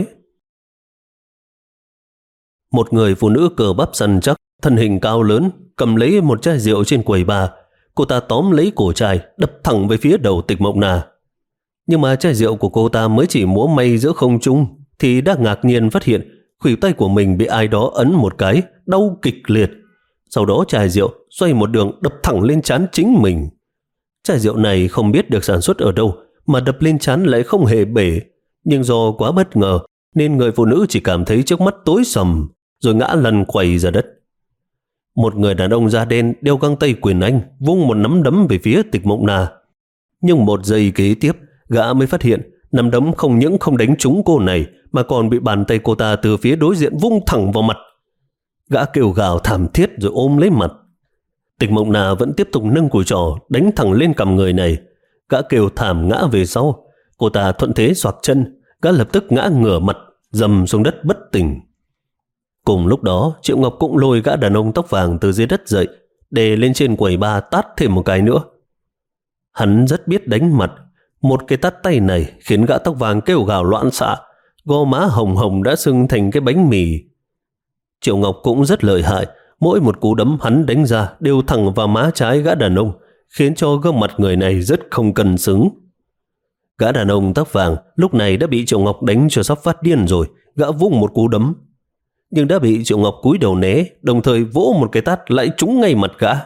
Một người phụ nữ cờ bắp săn chắc, thân hình cao lớn, cầm lấy một chai rượu trên quầy bar. Cô ta tóm lấy cổ chai, đập thẳng về phía đầu Tịch Mộng Na. Nhưng mà chai rượu của cô ta mới chỉ múa may giữa không trung, thì đã ngạc nhiên phát hiện khuỷu tay của mình bị ai đó ấn một cái, đau kịch liệt. Sau đó chai rượu xoay một đường đập thẳng lên trán chính mình. Chai rượu này không biết được sản xuất ở đâu, mà đập lên trán lại không hề bể. Nhưng do quá bất ngờ, nên người phụ nữ chỉ cảm thấy trước mắt tối sầm, rồi ngã lăn quay ra đất. Một người đàn ông da đen đeo găng tay quyền Anh vung một nắm đấm về phía Tịch Mộng Na. Nhưng một giây kế tiếp, gã mới phát hiện nắm đấm không những không đánh trúng cô này, mà còn bị bàn tay cô ta từ phía đối diện vung thẳng vào mặt. Gã kêu gào thảm thiết rồi ôm lấy mặt. Tịch Mộng Na vẫn tiếp tục nâng cùi trỏ đánh thẳng lên cằm người này. Gã kêu thảm ngã về sau. Cô ta thuận thế xoạc chân, gã lập tức ngã ngửa mặt, dầm xuống đất bất tỉnh. Cùng lúc đó, Triệu Ngọc cũng lôi gã đàn ông tóc vàng từ dưới đất dậy, đè lên trên quầy bar tát thêm một cái nữa. Hắn rất biết đánh mặt. Một cái tát tay này khiến gã tóc vàng kêu gào loạn xạ, gò má hồng hồng đã sưng thành cái bánh mì. Triệu Ngọc cũng rất lợi hại, mỗi một cú đấm hắn đánh ra đều thẳng vào má trái gã đàn ông, khiến cho gương mặt người này rất không cân xứng. Gã đàn ông tóc vàng lúc này đã bị Triệu Ngọc đánh cho sắp phát điên rồi. Gã vung một cú đấm, nhưng đã bị Triệu Ngọc cúi đầu né, đồng thời vỗ một cái tát lại trúng ngay mặt gã.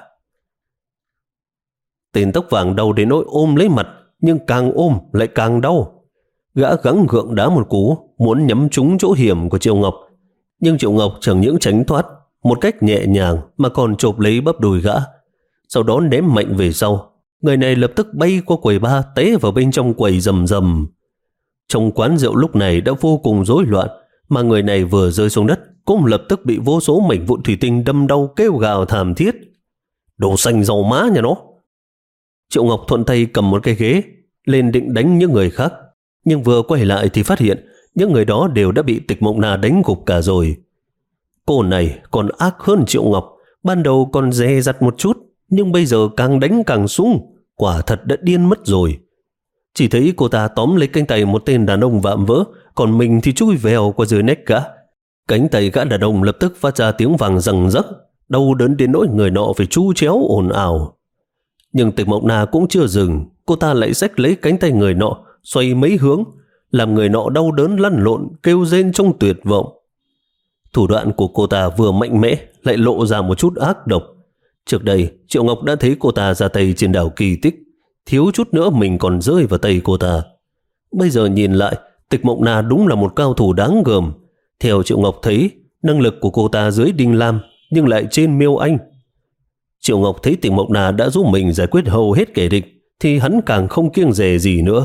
Tên tóc vàng đau đến nỗi ôm lấy mặt, nhưng càng ôm lại càng đau. Gã gắng gượng đá một cú, muốn nhắm trúng chỗ hiểm của Triệu Ngọc. Nhưng Triệu Ngọc chẳng những tránh thoát một cách nhẹ nhàng, mà còn chộp lấy bắp đùi gã, sau đó ném mạnh về sau. Người này lập tức bay qua quầy bar, té vào bên trong quầy rầm rầm. Trong quán rượu lúc này đã vô cùng rối loạn, mà người này vừa rơi xuống đất cũng lập tức bị vô số mảnh vụn thủy tinh đâm đau kêu gào thảm thiết. Đồ xanh dầu má nhà nó! Triệu Ngọc thuận tay cầm một cái ghế lên định đánh những người khác, nhưng vừa quay lại thì phát hiện những người đó đều đã bị Tịch Mộng Na đánh gục cả rồi. Cô này còn ác hơn Triệu Ngọc, ban đầu còn dè dặt một chút, nhưng bây giờ càng đánh càng sung, quả thật đã điên mất rồi. Chỉ thấy cô ta tóm lấy cánh tay một tên đàn ông vạm vỡ, còn mình thì chui vèo qua dưới nách gã. Cánh tay gã đàn ông lập tức phát ra tiếng vàng răng rắc, đau đớn đến nỗi người nọ phải chu chéo ồn ào. Nhưng Tịch Mộng Na cũng chưa dừng, cô ta lại xách lấy cánh tay người nọ, xoay mấy hướng, làm người nọ đau đớn lăn lộn, kêu rên trong tuyệt vọng. Thủ đoạn của cô ta vừa mạnh mẽ, lại lộ ra một chút ác độc. Trước đây, Triệu Ngọc đã thấy cô ta ra tay trên đảo Kỳ Tích, thiếu chút nữa mình còn rơi vào tay cô ta. Bây giờ nhìn lại, Tịch Mộng Na đúng là một cao thủ đáng gờm. Theo Triệu Ngọc thấy, năng lực của cô ta dưới Đinh Lam, nhưng lại trên Miêu Anh. Triệu Ngọc thấy Tịch Mộng Na đã giúp mình giải quyết hầu hết kẻ địch, thì hắn càng không kiêng dè gì nữa.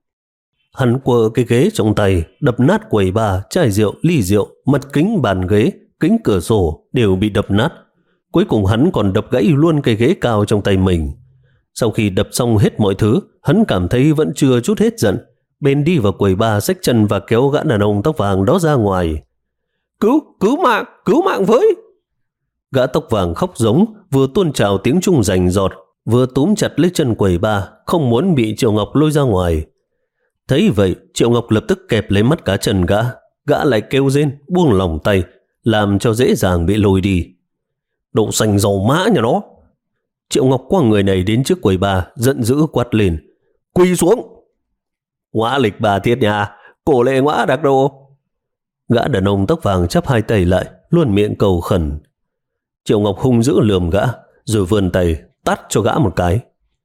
Hắn quơ cái ghế trong tay, đập nát quầy bar, chai rượu, ly rượu, mặt kính bàn ghế, kính cửa sổ đều bị đập nát. Cuối cùng hắn còn đập gãy luôn cây ghế cao trong tay mình. Sau khi đập xong hết mọi thứ, hắn cảm thấy vẫn chưa chút hết giận, bên đi vào quầy bar xách chân và kéo gã đàn ông tóc vàng đó ra ngoài. Cứu, cứu mạng, cứu mạng với! Gã tóc vàng khóc giống, vừa tuôn trào tiếng trung rành rọt, vừa túm chặt lấy chân quầy bar, không muốn bị Triệu Ngọc lôi ra ngoài. Thấy vậy, Triệu Ngọc lập tức kẹp lấy mắt cá chân gã, gã lại kêu rên, buông lòng tay, làm cho dễ dàng bị lôi đi. Đậu xanh dầu mã nhà nó! Triệu Ngọc quăng người này đến trước quầy bar, giận dữ quát lên. Quỳ xuống! Ngõa lịch bà thiết nhà, cổ lệ ngõa đặc đồ! Gã đàn ông tóc vàng chắp hai tay lại, luôn miệng cầu khẩn. Triệu Ngọc hung dữ lườm gã, rồi vươn tay, tát cho gã một cái.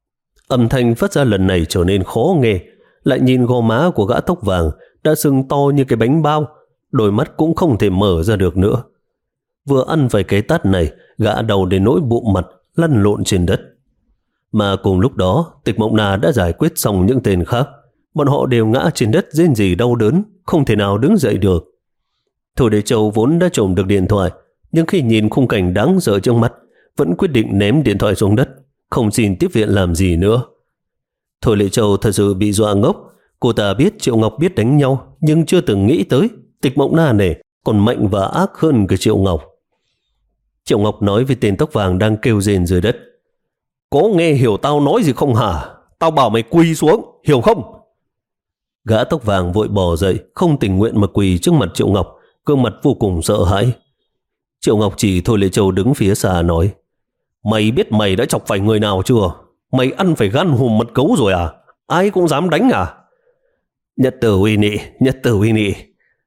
Âm thanh phát ra lần này trở nên khó nghe, lại nhìn gò má của gã tóc vàng đã sưng to như cái bánh bao, đôi mắt cũng không thể mở ra được nữa. Vừa ăn vài cái tát này, gã đầu đến nỗi bụng mặt, lăn lộn trên đất. Mà cùng lúc đó, Tịch Mộng Na đã giải quyết xong những tên khác. Bọn họ đều ngã trên đất rên rỉ đau đớn, không thể nào đứng dậy được. Thôi Đế Châu vốn đã trộm được điện thoại, nhưng khi nhìn khung cảnh đáng sợ trước mắt, vẫn quyết định ném điện thoại xuống đất, không xin tiếp viện làm gì nữa. Thôi Lệ Châu thật sự bị dọa ngốc. Cô ta biết Triệu Ngọc biết đánh nhau, nhưng chưa từng nghĩ tới Tịch Mộng Na này còn mạnh và ác hơn cái Triệu Ngọc. Triệu Ngọc nói với tên tóc vàng đang kêu rên dưới đất. Có nghe hiểu tao nói gì không hả? Tao bảo mày quỳ xuống, hiểu không? Gã tóc vàng vội bò dậy, không tình nguyện mà quỳ trước mặt Triệu Ngọc, gương mặt vô cùng sợ hãi. Triệu Ngọc chỉ Thôi Lệ Châu đứng phía xa nói. Mày biết mày đã chọc phải người nào chưa? Mày ăn phải gan hùm mật gấu rồi à? Ai cũng dám đánh à? Nhất tử uy nị, nhất tử uy nị.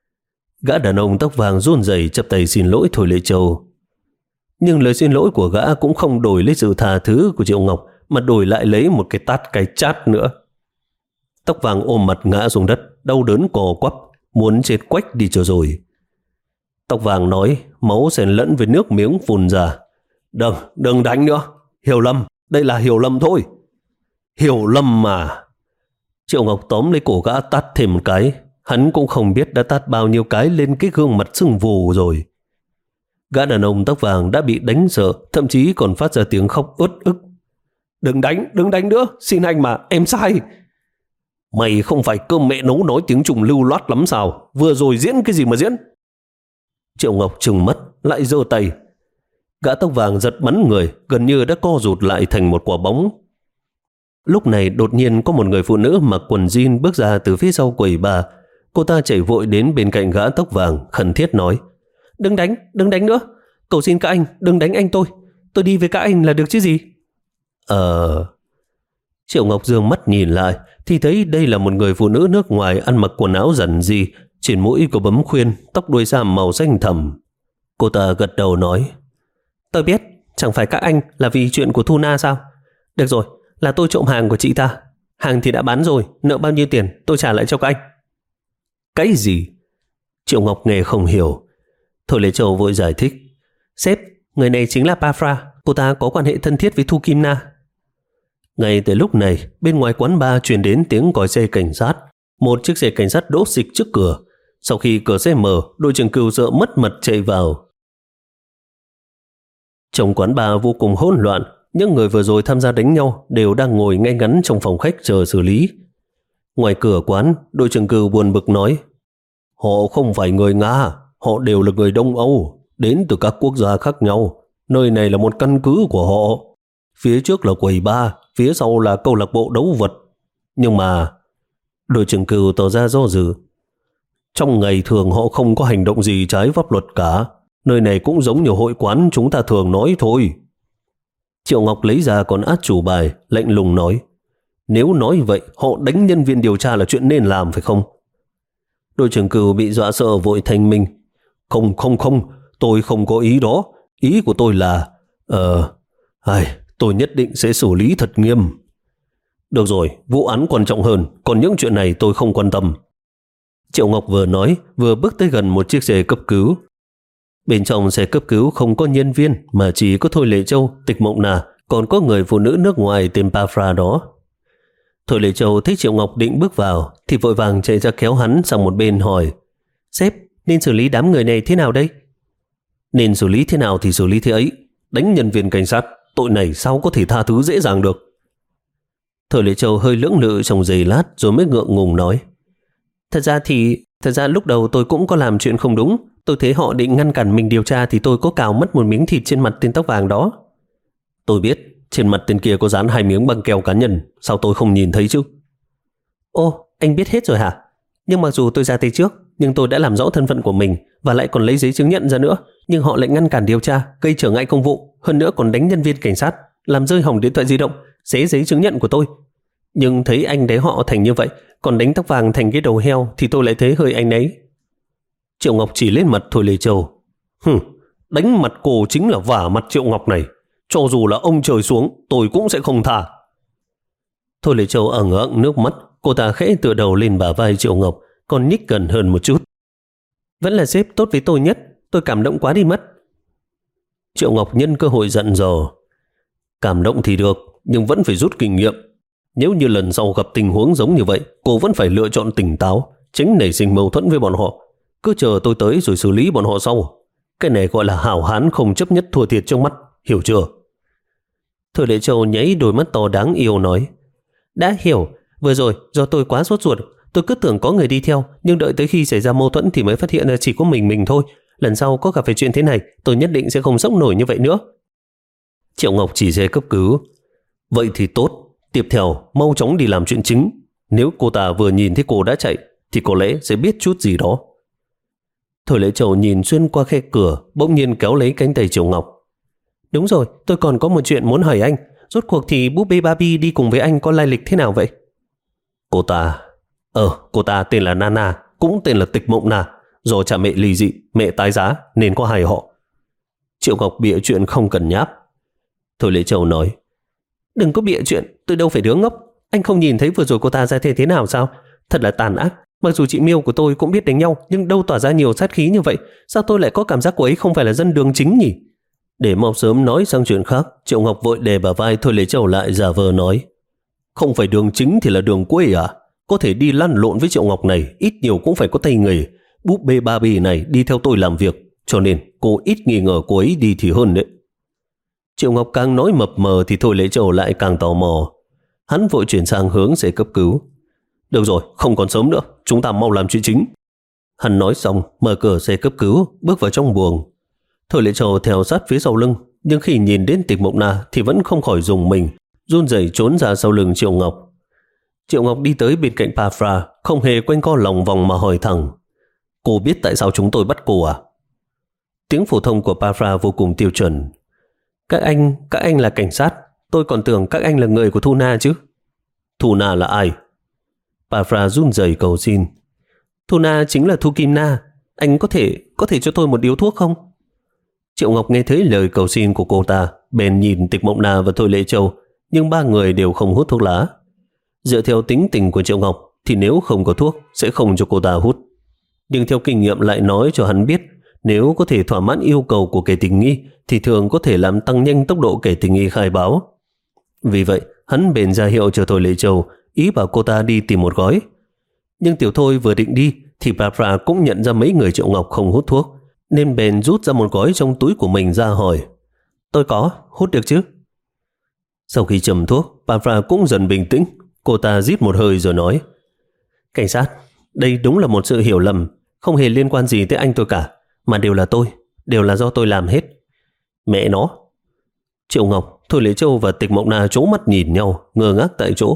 Gã đàn ông tóc vàng run rẩy chắp tay xin lỗi Thôi Lệ Châu. Nhưng lời xin lỗi của gã cũng không đổi lấy sự tha thứ của Triệu Ngọc, mà đổi lại lấy một cái tát cái chát nữa. Tóc vàng ôm mặt ngã xuống đất, đau đớn cò quắp, muốn chết quách đi cho rồi. Tóc vàng nói, máu xen lẫn với nước miếng phun ra. Đừng, đừng đánh nữa. Hiểu lầm, đây là hiểu lầm thôi. Hiểu lầm mà. Triệu Ngọc tóm lấy cổ gã tát thêm một cái. Hắn cũng không biết đã tát bao nhiêu cái lên cái gương mặt sưng vù rồi. Gã đàn ông tóc vàng đã bị đánh sợ, thậm chí còn phát ra tiếng khóc uất ức. Đừng đánh, đừng đánh nữa, xin anh mà, em sai. Mày không phải cơm mẹ nấu nói tiếng Trung lưu loát lắm sao? Vừa rồi diễn cái gì mà diễn? Triệu Ngọc trừng mắt, lại giơ tay. Gã tóc vàng giật bắn người, gần như đã co rụt lại thành một quả bóng. Lúc này đột nhiên có một người phụ nữ mặc quần jean bước ra từ phía sau quầy bar. Cô ta chạy vội đến bên cạnh gã tóc vàng, khẩn thiết nói. Đừng đánh, đừng đánh nữa. Cầu xin các anh, đừng đánh anh tôi. Tôi đi với các anh là được chứ gì? Ờ... Triệu Ngọc dương mắt nhìn lại, thì thấy đây là một người phụ nữ nước ngoài ăn mặc quần áo giản dị, trên mũi có bấm khuyên, tóc đuôi sam màu xanh thẳm. Cô ta gật đầu nói. Tôi biết, chẳng phải các anh là vì chuyện của Thu Na sao? Được rồi, là tôi trộm hàng của chị ta. Hàng thì đã bán rồi, nợ bao nhiêu tiền tôi trả lại cho các anh. Cái gì? Triệu Ngọc nghe không hiểu. Thôi Lê Châu vội giải thích. Sếp, người này chính là Pafra, cô ta có quan hệ thân thiết với Thu Kim Na. Ngay từ lúc này, bên ngoài quán bar truyền đến tiếng còi xe cảnh sát. Một chiếc xe cảnh sát đỗ xịch trước cửa. Sau khi cửa xe mở, đội trưởng Cừu sợ mất mật chạy vào. Trong quán bar vô cùng hỗn loạn, những người vừa rồi tham gia đánh nhau đều đang ngồi ngay ngắn trong phòng khách chờ xử lý. Ngoài cửa quán, đội trưởng Cừu buồn bực nói. Họ không phải người Nga, họ đều là người Đông Âu, đến từ các quốc gia khác nhau. Nơi này là một căn cứ của họ. Phía trước là quầy bar, phía sau là câu lạc bộ đấu vật. Nhưng mà... Đội trưởng Cừu tỏ ra do dự. Trong ngày thường họ không có hành động gì trái pháp luật cả. Nơi này cũng giống như hội quán chúng ta thường nói thôi. Triệu Ngọc lấy ra con át chủ bài, lạnh lùng nói. Nếu nói vậy, họ đánh nhân viên điều tra là chuyện nên làm phải không? Đội trưởng Cừu bị dọa sợ vội thanh minh. Không, không, không, tôi không có ý đó. Ý của tôi là... Ờ... ai, tôi nhất định sẽ xử lý thật nghiêm. Được rồi, vụ án quan trọng hơn, còn những chuyện này tôi không quan tâm. Triệu Ngọc vừa nói, vừa bước tới gần một chiếc xe cấp cứu. Bên trong xe cấp cứu không có nhân viên, mà chỉ có Thôi Lệ Châu, Tịch Mộng Na, còn có người phụ nữ nước ngoài tên Pafra đó. Thôi Lệ Châu thấy Triệu Ngọc định bước vào, thì vội vàng chạy ra kéo hắn sang một bên hỏi. Sếp, nên xử lý đám người này thế nào đây? Nên xử lý thế nào thì xử lý thế ấy. Đánh nhân viên cảnh sát, tội này sao có thể tha thứ dễ dàng được. Thôi Lệ Châu hơi lưỡng lự trong giây lát rồi mới ngượng ngùng nói. Thật ra thì, thật ra lúc đầu tôi cũng có làm chuyện không đúng. Tôi thấy họ định ngăn cản mình điều tra thì tôi có cào mất một miếng thịt trên mặt tên tóc vàng đó. Tôi biết, trên mặt tên kia có dán hai miếng băng keo cá nhân, sao tôi không nhìn thấy chứ? Ô, anh biết hết rồi hả? Nhưng mặc dù tôi ra tay trước, nhưng tôi đã làm rõ thân phận của mình và lại còn lấy giấy chứng nhận ra nữa. Nhưng họ lại ngăn cản điều tra, gây trở ngại công vụ, hơn nữa còn đánh nhân viên cảnh sát, làm rơi hỏng điện thoại di động, xé giấy chứng nhận của tôi. Nhưng thấy anh đấy họ thành như vậy, còn đánh tóc vàng thành cái đầu heo thì tôi lại thấy hơi anh ấy. Triệu Ngọc chỉ lên mặt Thôi Lệ Châu. Hừm, đánh mặt cô chính là vả mặt Triệu Ngọc này. Cho dù là ông trời xuống, tôi cũng sẽ không tha. Thôi Lệ Châu ẩn ẩn nước mắt, cô ta khẽ tựa đầu lên bả vai Triệu Ngọc, còn nhích gần hơn một chút. Vẫn là sếp tốt với tôi nhất, tôi cảm động quá đi mất. Triệu Ngọc nhân cơ hội dặn dò. Cảm động thì được, nhưng vẫn phải rút kinh nghiệm. Nếu như lần sau gặp tình huống giống như vậy, cô vẫn phải lựa chọn tỉnh táo, tránh nảy sinh mâu thuẫn với bọn họ. Cứ chờ tôi tới rồi xử lý bọn họ sau. Cái này gọi là hảo hán không chấp nhất thua thiệt trong mắt, hiểu chưa? Thôi Lệ Châu nháy đôi mắt to đáng yêu nói. Đã hiểu, vừa rồi do tôi quá sốt ruột, tôi cứ tưởng có người đi theo, nhưng đợi tới khi xảy ra mâu thuẫn thì mới phát hiện là chỉ có mình mình thôi. Lần sau có gặp phải chuyện thế này, tôi nhất định sẽ không sốc nổi như vậy nữa. Triệu Ngọc chỉ xe cấp cứu. Vậy thì tốt, tiếp theo mau chóng đi làm chuyện chính. Nếu cô ta vừa nhìn thấy cô đã chạy thì có lẽ sẽ biết chút gì đó. Thôi Lệ Châu nhìn xuyên qua khe cửa, bỗng nhiên kéo lấy cánh tay Triệu Ngọc. Đúng rồi, tôi còn có một chuyện muốn hỏi anh. Rốt cuộc thì búp bê Barbie đi cùng với anh có lai lịch thế nào vậy? Cô ta... Ờ, cô ta tên là Nana, cũng tên là Tịch Mộng Na. Do cha mẹ ly dị, mẹ tái giá nên có hai họ. Triệu Ngọc bịa chuyện không cần nháp. Thôi Lệ Châu nói. Đừng có bịa chuyện, tôi đâu phải đứa ngốc. Anh không nhìn thấy vừa rồi cô ta ra thế thế nào sao? Thật là tàn ác. Mặc dù chị Miêu của tôi cũng biết đánh nhau, nhưng đâu tỏa ra nhiều sát khí như vậy. Sao tôi lại có cảm giác cô ấy không phải là dân đường chính nhỉ? Để mau sớm nói sang chuyện khác, Triệu Ngọc vội đè bả vai Thôi Lệ Châu lại giả vờ nói. Không phải đường chính thì là đường quê à? Có thể đi lăn lộn với Triệu Ngọc này, ít nhiều cũng phải có tay nghề. Búp bê Barbie này đi theo tôi làm việc, cho nên cô ít nghi ngờ cô ấy đi thì hơn đấy. Triệu Ngọc càng nói mập mờ thì Thôi Lệ Châu lại càng tò mò. Hắn vội chuyển sang hướng xe cấp cứu. Được rồi, không còn sớm nữa, chúng ta mau làm chuyện chính. Hắn nói xong, mở cửa xe cấp cứu, bước vào trong buồng. Thôi Lệ Châu theo sát phía sau lưng, nhưng khi nhìn đến Tịch Mộng Na thì vẫn không khỏi rùng mình, run rẩy trốn ra sau lưng Triệu Ngọc. Triệu Ngọc đi tới bên cạnh Pafra, không hề quanh co lòng vòng mà hỏi thẳng. Cô biết tại sao chúng tôi bắt cô à? Tiếng phổ thông của Pafra vô cùng tiêu chuẩn. Các anh, các anh là cảnh sát, tôi còn tưởng các anh là người của Thu Na chứ. Thu Na là ai? Pafra run rẩy cầu xin. Thu Na chính là Thu Kim Na, anh có thể, có thể cho tôi một điếu thuốc không? Triệu Ngọc nghe thấy lời cầu xin của cô ta, bèn nhìn Tịch Mộng Na và Thôi Lệ Châu, nhưng ba người đều không hút thuốc lá. Dựa theo tính tình của Triệu Ngọc thì nếu không có thuốc sẽ không cho cô ta hút. Nhưng theo kinh nghiệm lại nói cho hắn biết, nếu có thể thỏa mãn yêu cầu của kẻ tình nghi thì thường có thể làm tăng nhanh tốc độ kẻ tình nghi khai báo. Vì vậy, hắn bèn ra hiệu cho Thôi Lệ Châu, ý bảo cô ta đi tìm một gói. Nhưng Tiểu Thôi vừa định đi thì Pafra cũng nhận ra mấy người Triệu Ngọc không hút thuốc, nên bèn rút ra một gói trong túi của mình ra hỏi. Tôi có, hút được chứ? Sau khi châm thuốc, Pafra cũng dần bình tĩnh. Cô ta rít một hơi rồi nói. Cảnh sát, đây đúng là một sự hiểu lầm, không hề liên quan gì tới anh tôi cả, mà đều là tôi, đều là do tôi làm hết. Mẹ nó! Triệu Ngọc, Thôi Lệ Châu và Tịch Mộng Na trố mắt nhìn nhau, ngơ ngác tại chỗ.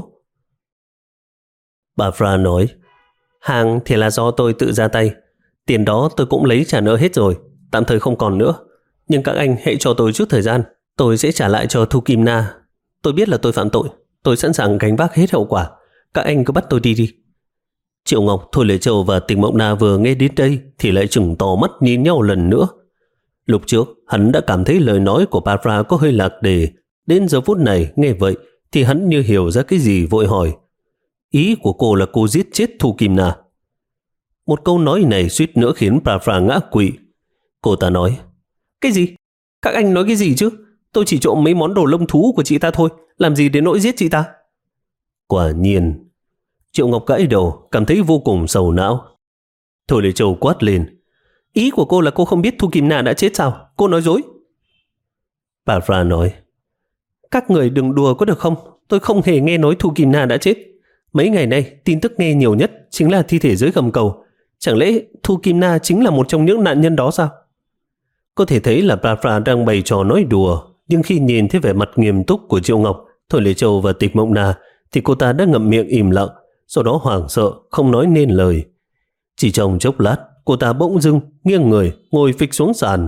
Bà Fra nói. Hàng thì là do tôi tự ra tay, tiền đó tôi cũng lấy trả nợ hết rồi, tạm thời không còn nữa. Nhưng các anh hãy cho tôi chút thời gian, tôi sẽ trả lại cho Thu Kim Na. Tôi biết là tôi phạm tội, tôi sẵn sàng gánh vác hết hậu quả. Các anh cứ bắt tôi đi đi. Triệu Ngọc, Thôi Lệ Châu và Tịch Mộng Na vừa nghe đến đây thì lại trừng to mắt nhìn nhau lần nữa. Lúc trước hắn đã cảm thấy lời nói của Barbara có hơi lạc đề. Đến giờ phút này nghe vậy thì hắn như hiểu ra cái gì, vội hỏi: ý của cô là cô giết chết Thu Kim Na? Một câu nói này suýt nữa khiến Barbara ngã quỵ. Cô ta nói: cái gì? Các anh nói cái gì chứ? Tôi chỉ trộm mấy món đồ lông thú của chị ta thôi, làm gì đến nỗi giết chị ta? Quả nhiên. Triệu Ngọc gãi đầu, cảm thấy vô cùng sầu não. Thôi Lệ Châu quát lên: ý của cô là cô không biết Thu Kim Na đã chết sao? Cô nói dối. Barbara nói: các người đừng đùa có được không? Tôi không hề nghe nói Thu Kim Na đã chết. Mấy ngày nay tin tức nghe nhiều nhất chính là thi thể dưới gầm cầu. Chẳng lẽ Thu Kim Na chính là một trong những nạn nhân đó sao? Có thể thấy là Barbara đang bày trò nói đùa, nhưng khi nhìn thấy vẻ mặt nghiêm túc của Triệu Ngọc, Thôi Lệ Châu và Tịch Mộng Na thì cô ta đã ngậm miệng im lặng, sau đó hoảng sợ không nói nên lời. Chỉ trong chốc lát, cô ta bỗng dưng nghiêng người ngồi phịch xuống sàn.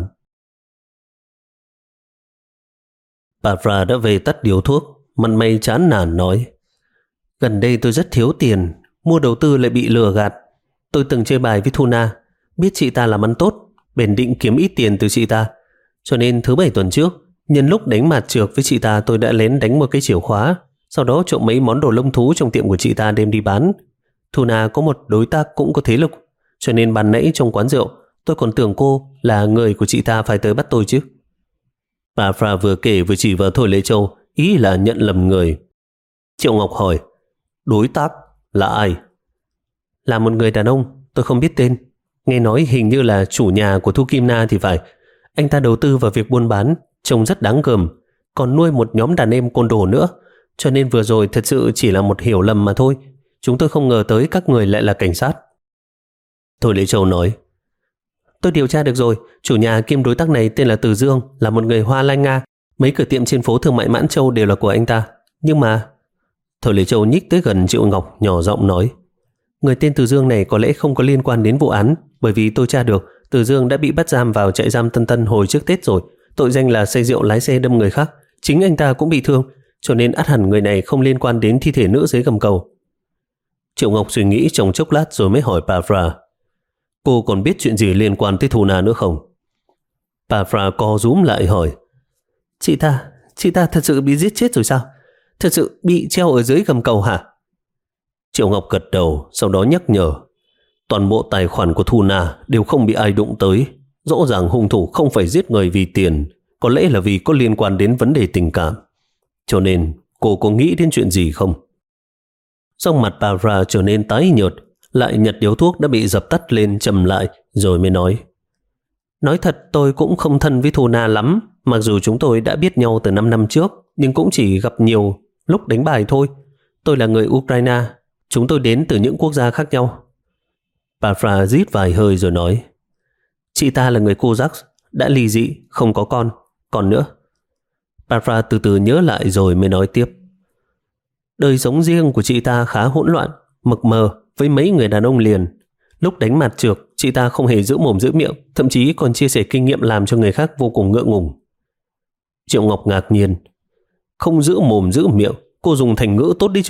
Barbara đã về tắt điếu thuốc, mặt mày chán nản nói: gần đây tôi rất thiếu tiền, mua đầu tư lại bị lừa gạt. Tôi từng chơi bài với Thu Na, biết chị ta làm ăn tốt, bèn định kiếm ít tiền từ chị ta. Cho nên thứ bảy tuần trước, nhân lúc đánh mạt trược với chị ta, tôi đã lén đánh một cái chìa khóa, sau đó trộm mấy món đồ lông thú trong tiệm của chị ta đem đi bán. Thu Na có một đối tác cũng có thế lực, cho nên ban nãy trong quán rượu tôi còn tưởng cô là người của chị ta phải tới bắt tôi chứ. Barbara vừa kể vừa chỉ vào Thôi Lệ Châu, ý là nhận lầm người. Triệu Ngọc hỏi: đối tác là ai? Là một người đàn ông, tôi không biết tên. Nghe nói hình như là chủ nhà của Thu Kim Na thì phải. Anh ta đầu tư vào việc buôn bán, trông rất đáng gờm, còn nuôi một nhóm đàn em côn đồ nữa. Cho nên vừa rồi thật sự chỉ là một hiểu lầm mà thôi. Chúng tôi không ngờ tới các người lại là cảnh sát. Thôi Lệ Châu nói: tôi điều tra được rồi, chủ nhà kiêm đối tác này tên là Từ Dương, là một người Hoa Lai Nga. Mấy cửa tiệm trên phố thương mại Mãn Châu đều là của anh ta. Nhưng mà... Thôi Lệ Châu nhích tới gần Triệu Ngọc, nhỏ giọng nói: người tên Từ Dương này có lẽ không có liên quan đến vụ án, bởi vì tôi tra được Từ Dương đã bị bắt giam vào trại giam Tân Tân hồi trước Tết rồi, tội danh là say rượu lái xe đâm người khác. Chính anh ta cũng bị thương, cho nên ắt hẳn người này không liên quan đến thi thể nữ dưới gầm cầu. Triệu Ngọc suy nghĩ trong chốc lát rồi mới hỏi Barbara: cô còn biết chuyện gì liên quan tới Thu Na nữa không? Barbara co rúm lại hỏi: chị ta, chị ta thật sự bị giết chết rồi sao? Thật sự bị treo ở dưới gầm cầu hả? Triệu Ngọc gật đầu, sau đó nhắc nhở: toàn bộ tài khoản của Thu Na đều không bị ai đụng tới. Rõ ràng hung thủ không phải giết người vì tiền, có lẽ là vì có liên quan đến vấn đề tình cảm. Cho nên cô có nghĩ đến chuyện gì không? Sắc mặt Barbara trở nên tái nhợt, lại nhặt điếu thuốc đã bị dập tắt lên trầm lại, rồi mới nói: nói thật tôi cũng không thân với Thu Na lắm. Mặc dù chúng tôi đã biết nhau từ năm năm trước, nhưng cũng chỉ gặp nhiều lúc đánh bài thôi. Tôi là người Ukraine, chúng tôi đến từ những quốc gia khác nhau. Barbara rít vài hơi rồi nói: chị ta là người Kazakh, đã ly dị, không có con. Còn nữa... Barbara từ từ nhớ lại rồi mới nói tiếp: đời sống riêng của chị ta khá hỗn loạn, mập mờ với mấy người đàn ông liền. Lúc đánh mặt trược, chị ta không hề giữ mồm giữ miệng, thậm chí còn chia sẻ kinh nghiệm làm cho người khác vô cùng ngượng ngùng. Triệu Ngọc ngạc nhiên: không giữ mồm giữ miệng, cô dùng thành ngữ tốt đi chứ.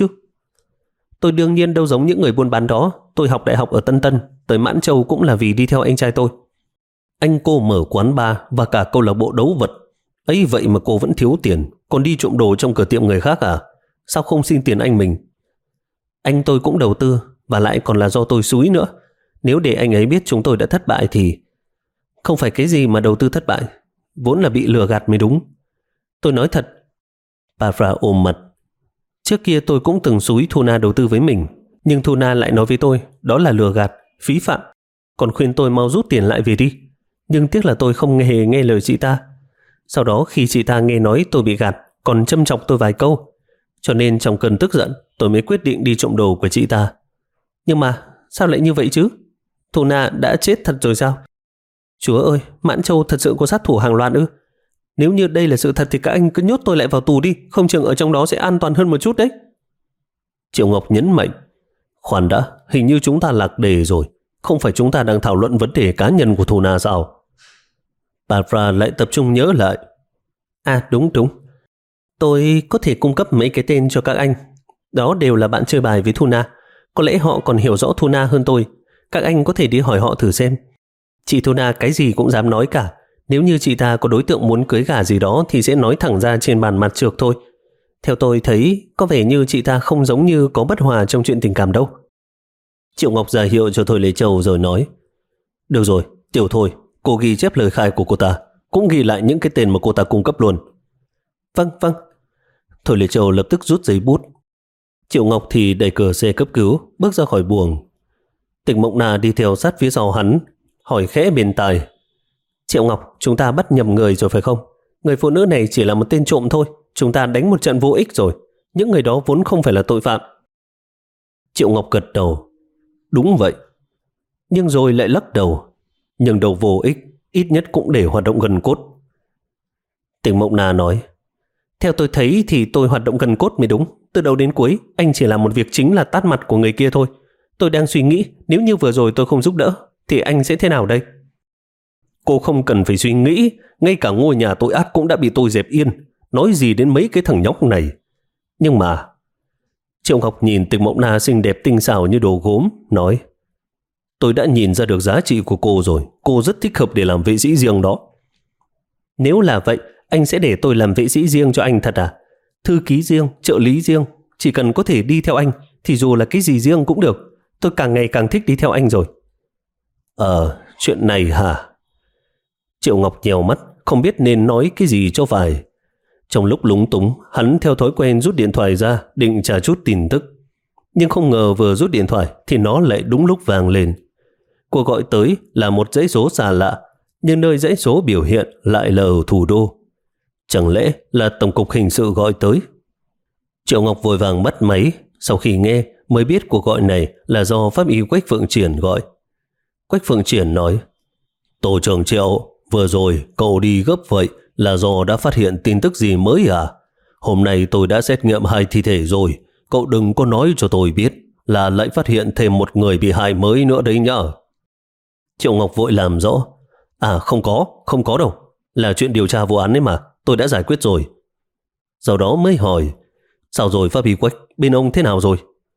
Tôi đương nhiên đâu giống những người buôn bán đó. Tôi học đại học ở Tân Tân, tới Mãn Châu cũng là vì đi theo anh trai tôi. Anh cô mở quán bar và cả câu lạc bộ đấu vật. Ấy vậy mà cô vẫn thiếu tiền, còn đi trộm đồ trong cửa tiệm người khác à? Sao không xin tiền anh mình? Anh tôi cũng đầu tư, và lại còn là do tôi xúi nữa. Nếu để anh ấy biết chúng tôi đã thất bại thì... Không phải cái gì mà đầu tư thất bại, vốn là bị lừa gạt mới đúng. Tôi nói thật. Barbara ôm mặt: trước kia tôi cũng từng xúi Thu Na đầu tư với mình, nhưng Thu Na lại nói với tôi đó là lừa gạt, phí phạm, còn khuyên tôi mau rút tiền lại về đi. Nhưng tiếc là tôi không hề nghe lời chị ta. Sau đó khi chị ta nghe nói tôi bị gạt, còn châm chọc tôi vài câu. Cho nên trong cơn tức giận, tôi mới quyết định đi trộm đồ của chị ta. Nhưng mà sao lại như vậy chứ? Thu Na đã chết thật rồi sao? Chúa ơi, Mãn Châu thật sự có sát thủ hàng loạt ư? Nếu như đây là sự thật thì các anh cứ nhốt tôi lại vào tù đi, không chừng ở trong đó sẽ an toàn hơn một chút đấy. Triệu Ngọc nhấn mạnh: khoan đã, hình như chúng ta lạc đề rồi. Không phải chúng ta đang thảo luận vấn đề cá nhân của Thu Na sao? Barbara lại tập trung nhớ lại. À đúng đúng, tôi có thể cung cấp mấy cái tên cho các anh. Đó đều là bạn chơi bài với Thuna. Có lẽ họ còn hiểu rõ Thuna hơn tôi. Các anh có thể đi hỏi họ thử xem. Chị Thuna cái gì cũng dám nói cả. Nếu như chị ta có đối tượng muốn cưới gả gì đó thì sẽ nói thẳng ra trên bàn mặt trược thôi. Theo tôi thấy, có vẻ như chị ta không giống như có bất hòa trong chuyện tình cảm đâu. Triệu Ngọc ra hiệu cho Thôi Lê Châu rồi nói. Được rồi, Tiểu Thôi, cô ghi chép lời khai của cô ta, cũng ghi lại những cái tên mà cô ta cung cấp luôn. Vâng, vâng. Thôi Lê Châu lập tức rút giấy bút. Triệu Ngọc thì đẩy cửa xe cấp cứu, bước ra khỏi buồng. Tịch Mộng Na đi theo sát phía sau hắn, hỏi khẽ bên tai. Triệu Ngọc, chúng ta bắt nhầm người rồi phải không? Người phụ nữ này chỉ là một tên trộm thôi. Chúng ta đánh một trận vô ích rồi. Những người đó vốn không phải là tội phạm. Triệu Ngọc gật đầu. Đúng vậy. Nhưng rồi lại lắc đầu. Nhưng đầu vô ích, ít nhất cũng để hoạt động gần cốt. Tịch Mộng Na nói. Theo tôi thấy thì tôi hoạt động gần cốt mới đúng. Từ đầu đến cuối, anh chỉ làm một việc chính là tát mặt của người kia thôi. Tôi đang suy nghĩ, nếu như vừa rồi tôi không giúp đỡ, thì anh sẽ thế nào đây? Cô không cần phải suy nghĩ, ngay cả ngôi nhà tội ác cũng đã bị tôi dẹp yên. Nói gì đến mấy cái thằng nhóc này. Nhưng mà... Triệu Ngọc nhìn Tịch Mộng Na xinh đẹp tinh xảo như đồ gốm, nói. Tôi đã nhìn ra được giá trị của cô rồi. Cô rất thích hợp để làm vệ sĩ riêng đó. Nếu là vậy, anh sẽ để tôi làm vệ sĩ riêng cho anh thật à? Thư ký riêng, trợ lý riêng. Chỉ cần có thể đi theo anh, thì dù là cái gì riêng cũng được. Tôi càng ngày càng thích đi theo anh rồi. Ờ, chuyện này hả? Triệu Ngọc nhèo mắt, không biết nên nói cái gì cho phải. Trong lúc lúng túng, hắn theo thói quen rút điện thoại ra, định tra chút tin tức. Nhưng không ngờ vừa rút điện thoại thì nó lại đúng lúc vang lên. Cuộc gọi tới là một dãy số xa lạ, nhưng nơi dãy số biểu hiện lại là ở thủ đô. Chẳng lẽ là Tổng cục Hình sự gọi tới? Triệu Ngọc vội vàng bắt máy, sau khi nghe mới biết cuộc gọi này là do pháp y Quách Phượng Triển gọi. Quách Phượng Triển nói. Tổ trưởng Triệu, vừa rồi cậu đi gấp vậy là do đã phát hiện tin tức gì mới à? Hôm nay tôi đã xét nghiệm hai thi thể rồi. Cậu đừng có nói cho tôi biết là lại phát hiện thêm một người bị hại mới nữa đấy nhá. Triệu Ngọc vội làm rõ. À không có, không có đâu. Là chuyện điều tra vụ án ấy mà, tôi đã giải quyết rồi. Sau đó mới hỏi. Sao rồi pháp y Quách, bên ông thế nào rồi?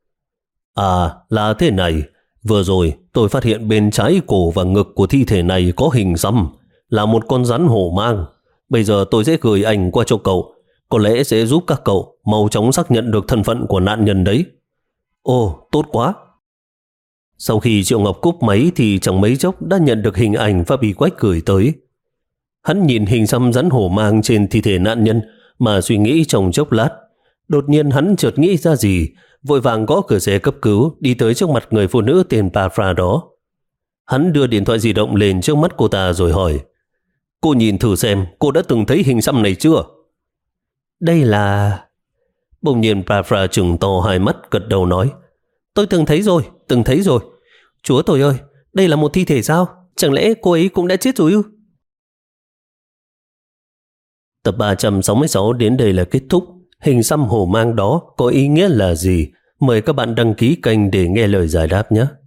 À là thế này. Vừa rồi tôi phát hiện bên trái cổ và ngực của thi thể này có hình xăm, là một con rắn hổ mang. Bây giờ tôi sẽ gửi ảnh qua cho cậu, có lẽ sẽ giúp các cậu mau chóng xác nhận được thân phận của nạn nhân đấy. Ồ, tốt quá. Sau khi Triệu Ngọc cúp máy thì chẳng mấy chốc đã nhận được hình ảnh pháp y Quách gửi tới. Hắn nhìn hình xăm rắn hổ mang trên thi thể nạn nhân mà suy nghĩ trong chốc lát. Đột nhiên hắn chợt nghĩ ra gì, vội vàng gõ cửa xe cấp cứu đi tới trước mặt người phụ nữ tên Barbara đó. Hắn đưa điện thoại di động lên trước mắt cô ta rồi hỏi. Cô nhìn thử xem cô đã từng thấy hình xăm này chưa? Đây là... Bỗng nhiên Barbara trừng to hai mắt gật đầu nói. Tôi từng thấy rồi, từng thấy rồi. Chúa tôi ơi, đây là một thi thể sao? Chẳng lẽ cô ấy cũng đã chết rồi ư? Tập ba trăm sáu mươi sáu đến đây là kết thúc. Hình xăm hổ mang đó có ý nghĩa là gì? Mời các bạn đăng ký kênh để nghe lời giải đáp nhé.